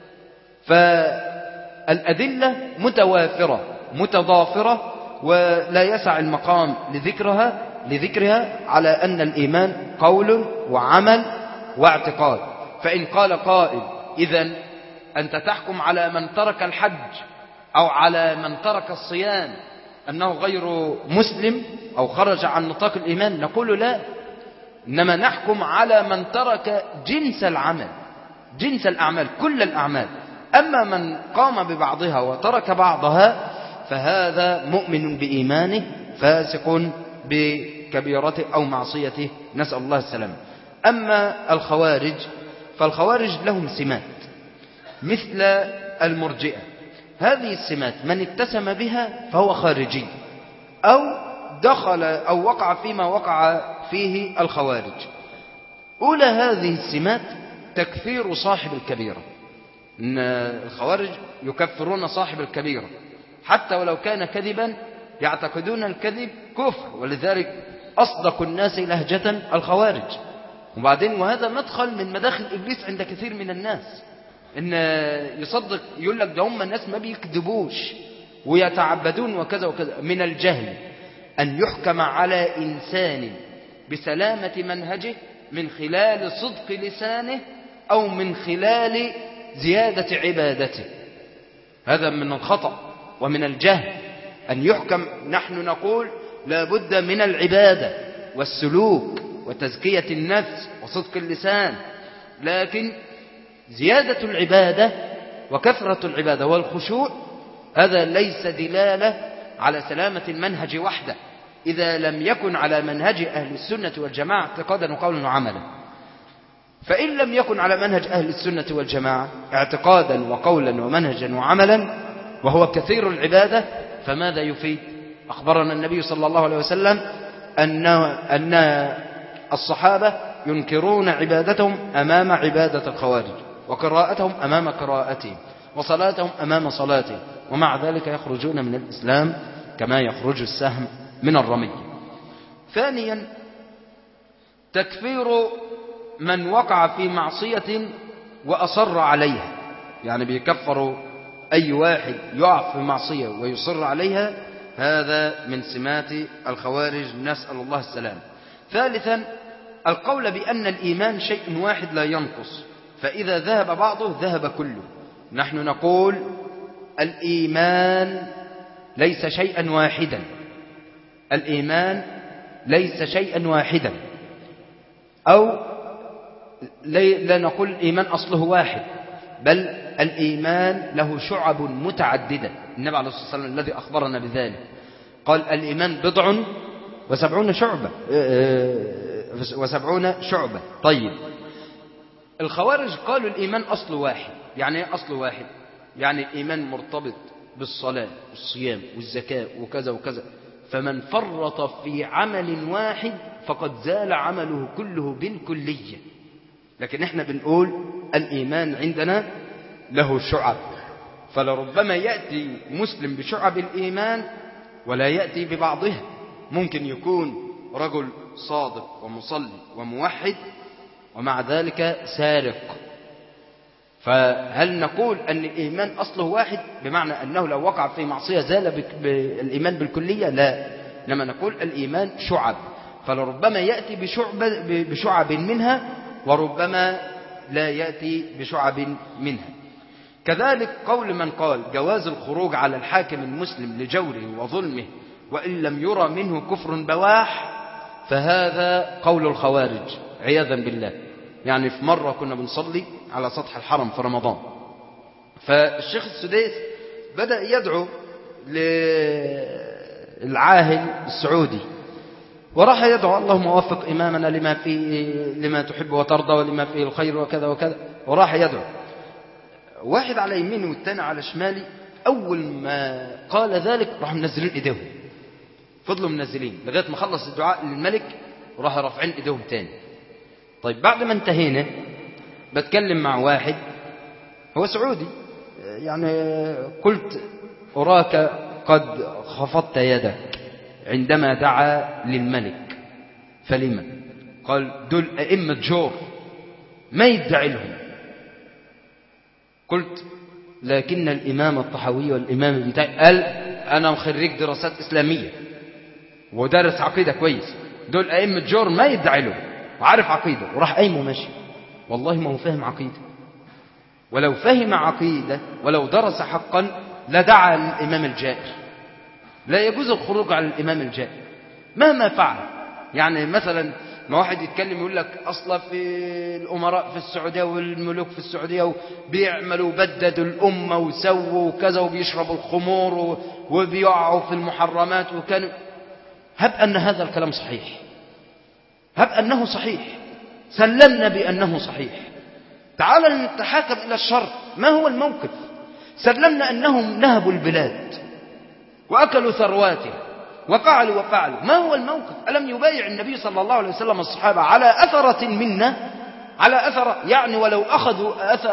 فالأدلة متوافرة متضافرة ولا يسع المقام لذكرها لذكرها على أن الإيمان قول وعمل واعتقاد. فإن قال قائل إذن أنت تحكم على من ترك الحج أو على من ترك الصيام أنه غير مسلم أو خرج عن نطاق الإيمان، نقول لا، إنما نحكم على من ترك جنس العمل، جنس الأعمال، كل الأعمال. أما من قام ببعضها وترك بعضها فهذا مؤمن بإيمانه فاسق بكبيرته أو معصيته، نسأل الله السلامة. أما الخوارج فالخوارج لهم سمات مثل المرجئة. هذه السمات من اتسم بها فهو خارجي أو دخل أو وقع فيما وقع فيه الخوارج. أولى هذه السمات تكفير صاحب الكبيرة، إن الخوارج يكفرون صاحب الكبيرة حتى ولو كان كذبا، يعتقدون الكذب كفر، ولذلك أصدق الناس لهجة الخوارج. وبعدين وهذا مدخل من مداخل إبليس عند كثير من الناس، إن يصدق يقول لك ده هم الناس ما بيكذبوش ويتعبدون وكذا وكذا. من الجهل أن يحكم على إنسان بسلامة منهجه من خلال صدق لسانه أو من خلال زيادة عبادته. هذا من الخطأ ومن الجهل أن يحكم. نحن نقول لا بد من العبادة والسلوك وتزكية النفس وصدق اللسان، لكن زيادة العبادة وكثرة العبادة والخشوع هذا ليس دلالة على سلامة المنهج وحده إذا لم يكن على منهج أهل السنة والجماعة اعتقادا وقولا وعملا. فإن لم يكن على منهج أهل السنة والجماعة اعتقادا وقولا ومنهجا وعملا وهو كثير العبادة فماذا يفيد؟ أخبرنا النبي صلى الله عليه وسلم أن أن الصحابة ينكرون عبادتهم أمام عبادة الخوارج، وقراءتهم أمام قراءتهم، وصلاتهم أمام صلاتهم، ومع ذلك يخرجون من الإسلام كما يخرج السهم من الرمي. ثانيا تكفير من وقع في معصية وأصر عليها، يعني بيكفروا أي واحد يقع في معصية ويصر عليها، هذا من سمات الخوارج، نسأل الله السلام. ثالثا القول بأن الإيمان شيء واحد لا ينقص، فإذا ذهب بعضه ذهب كله. نحن نقول الإيمان ليس شيئا واحدا، الإيمان ليس شيئا واحدا، أو لا نقول الإيمان أصله واحد، بل الإيمان له شعب متعددة. النبي عليه الصلاة والسلام الذي أخبرنا بذلك قال الإيمان بضع وسبعون شعبة وسبعون شعبة. طيب الخوارج قالوا الإيمان أصل واحد. يعني ايه أصل واحد؟ يعني الإيمان مرتبط بالصلاة والصيام والزكاة وكذا وكذا، فمن فرط في عمل واحد فقد زال عمله كله بالكلية. لكن احنا بنقول الإيمان عندنا له شعب، فلربما يأتي مسلم بشعب الإيمان ولا يأتي ببعضها. ممكن يكون رجل صادق ومصلي وموحد ومع ذلك سارق، فهل نقول أن الإيمان أصله واحد بمعنى أنه لو وقع في معصية زال بالإيمان بالكلية؟ لا، لما نقول الإيمان شعب، فلربما يأتي بشعب, بشعب منها وربما لا يأتي بشعب منها. كذلك قول من قال جواز الخروج على الحاكم المسلم لجوره وظلمه وإن لم يرى منه كفر بواح، فهذا قول الخوارج عياذا بالله. يعني في مرة كنا بنصلي على سطح الحرم في رمضان، فالشيخ السديس بدأ يدعو للعاهل السعودي وراح يدعو اللهم وفق إمامنا لما فيه لما تحب وترضى ولما فيه الخير وكذا وكذا، وراح يدعو. واحد على يميني والتاني على شمالي، أول ما قال ذلك راحوا منزلين إيديهم، فضلوا منزلين لغاية ما خلص الدعاء للملك وراح رافعين إيديهم تاني. طيب بعد ما انتهينا بتكلم مع واحد هو سعودي، يعني قلت أراك قد خفضت يدك عندما دعا للملك، فلما؟ قال دول أئمة جور ما يدعي لهم. قلت لكن الإمام الطحاوي والإمام بتاعي قال أنا خريج دراسات إسلامية ودارس عقيدة كويس، دول أئمة جور ما يدعي لهم وعارف عقيدة، وراح قايم وماشي. والله ما هو فاهم عقيدة، ولو فهم عقيدة ولو درس حقا لدعا للإمام الجائر. لا يجوز الخروج على الإمام الجائر مهما فعل. يعني مثلا ما واحد يتكلم يقول لك أصلا في الأمراء في السعودية والملوك في السعودية بيعملوا بددوا الأمة وسووا كذا وبيشربوا الخمور وبيقعوا في المحرمات وكانوا، هب أن هذا الكلام صحيح، هب أنه صحيح، سلمنا بأنه صحيح، تعال نتحاكم إلى الشر. ما هو الموقف؟ سلمنا أنهم نهبوا البلاد وأكلوا ثرواتها وقعلوا وفعلوا. ما هو الموقف؟ ألم يبايع النبي صلى الله عليه وسلم الصحابة على أثرة منا، على أثرة يعني ولو أخذوا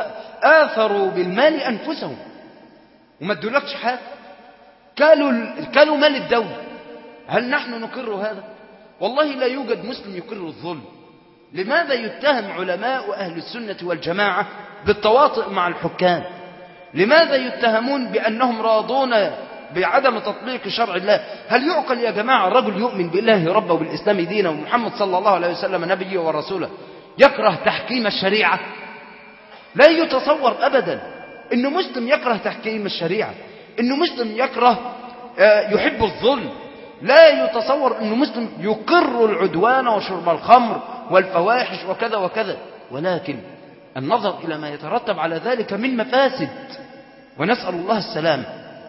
آثروا بالمال أنفسهم وما ادولكش حاجة، كانوا كانوا مال الدولة. هل نحن نقر هذا؟ والله لا يوجد مسلم يقر الظلم. لماذا يتهم علماء أهل السنة والجماعة بالتواطؤ مع الحكام؟ لماذا يتهمون بأنهم راضون بعدم تطبيق شرع الله؟ هل يعقل يا جماعة رجل يؤمن بالله ربه وبالإسلام دينه ومحمد صلى الله عليه وسلم نبيه ورسوله يكره تحكيم الشريعة؟ لا يتصور أبدا إنه مسلم يكره تحكيم الشريعة، إنه مسلم يكره يحب الظلم. لا يتصور إنه مسلم يقر العدوان وشرب الخمر والفواحش وكذا وكذا، ولكن النظر إلى ما يترتب على ذلك من مفاسد، ونسأل الله السلام.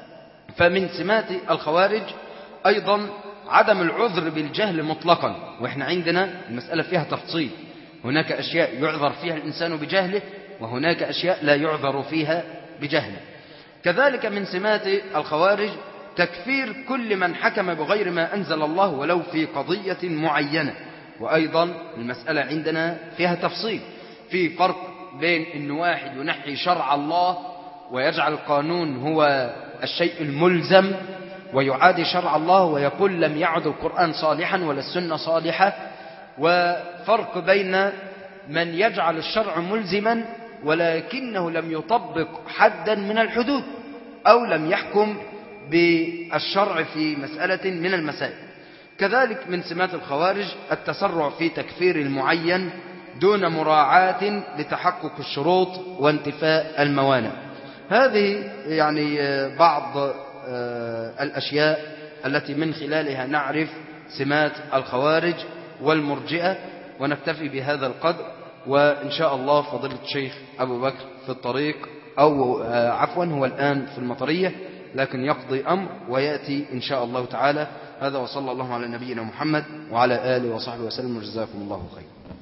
فمن سمات الخوارج أيضا عدم العذر بالجهل مطلقا، وإحنا عندنا المسألة فيها تفصيل، هناك أشياء يعذر فيها الإنسان بجهله وهناك أشياء لا يعذر فيها بجهله. كذلك من سمات الخوارج تكفير كل من حكم بغير ما أنزل الله ولو في قضية معينة، وأيضا المسألة عندنا فيها تفصيل، في فرق بين أن واحد ينحي شرع الله ويجعل القانون هو الشيء الملزم ويعادي شرع الله ويقول لم يعد القرآن صالحا ولا السنة صالحة، وفرق بين من يجعل الشرع ملزما ولكنه لم يطبق حدا من الحدود أو لم يحكم بالشرع في مسألة من المسائل. كذلك من سمات الخوارج التسرع في تكفير المعين دون مراعاة لتحقق الشروط وانتفاء الموانع. هذه يعني بعض الأشياء التي من خلالها نعرف سمات الخوارج والمرجئة، ونكتفي بهذا القدر. وإن شاء الله فضيلة الشيخ أبو بكر في الطريق، أو عفوا هو الآن في المطرية لكن يقضي أمر ويأتي إن شاء الله تعالى. هذا وصلى الله على نبينا محمد وعلى آله وصحبه وسلم، وجزاكم الله خير.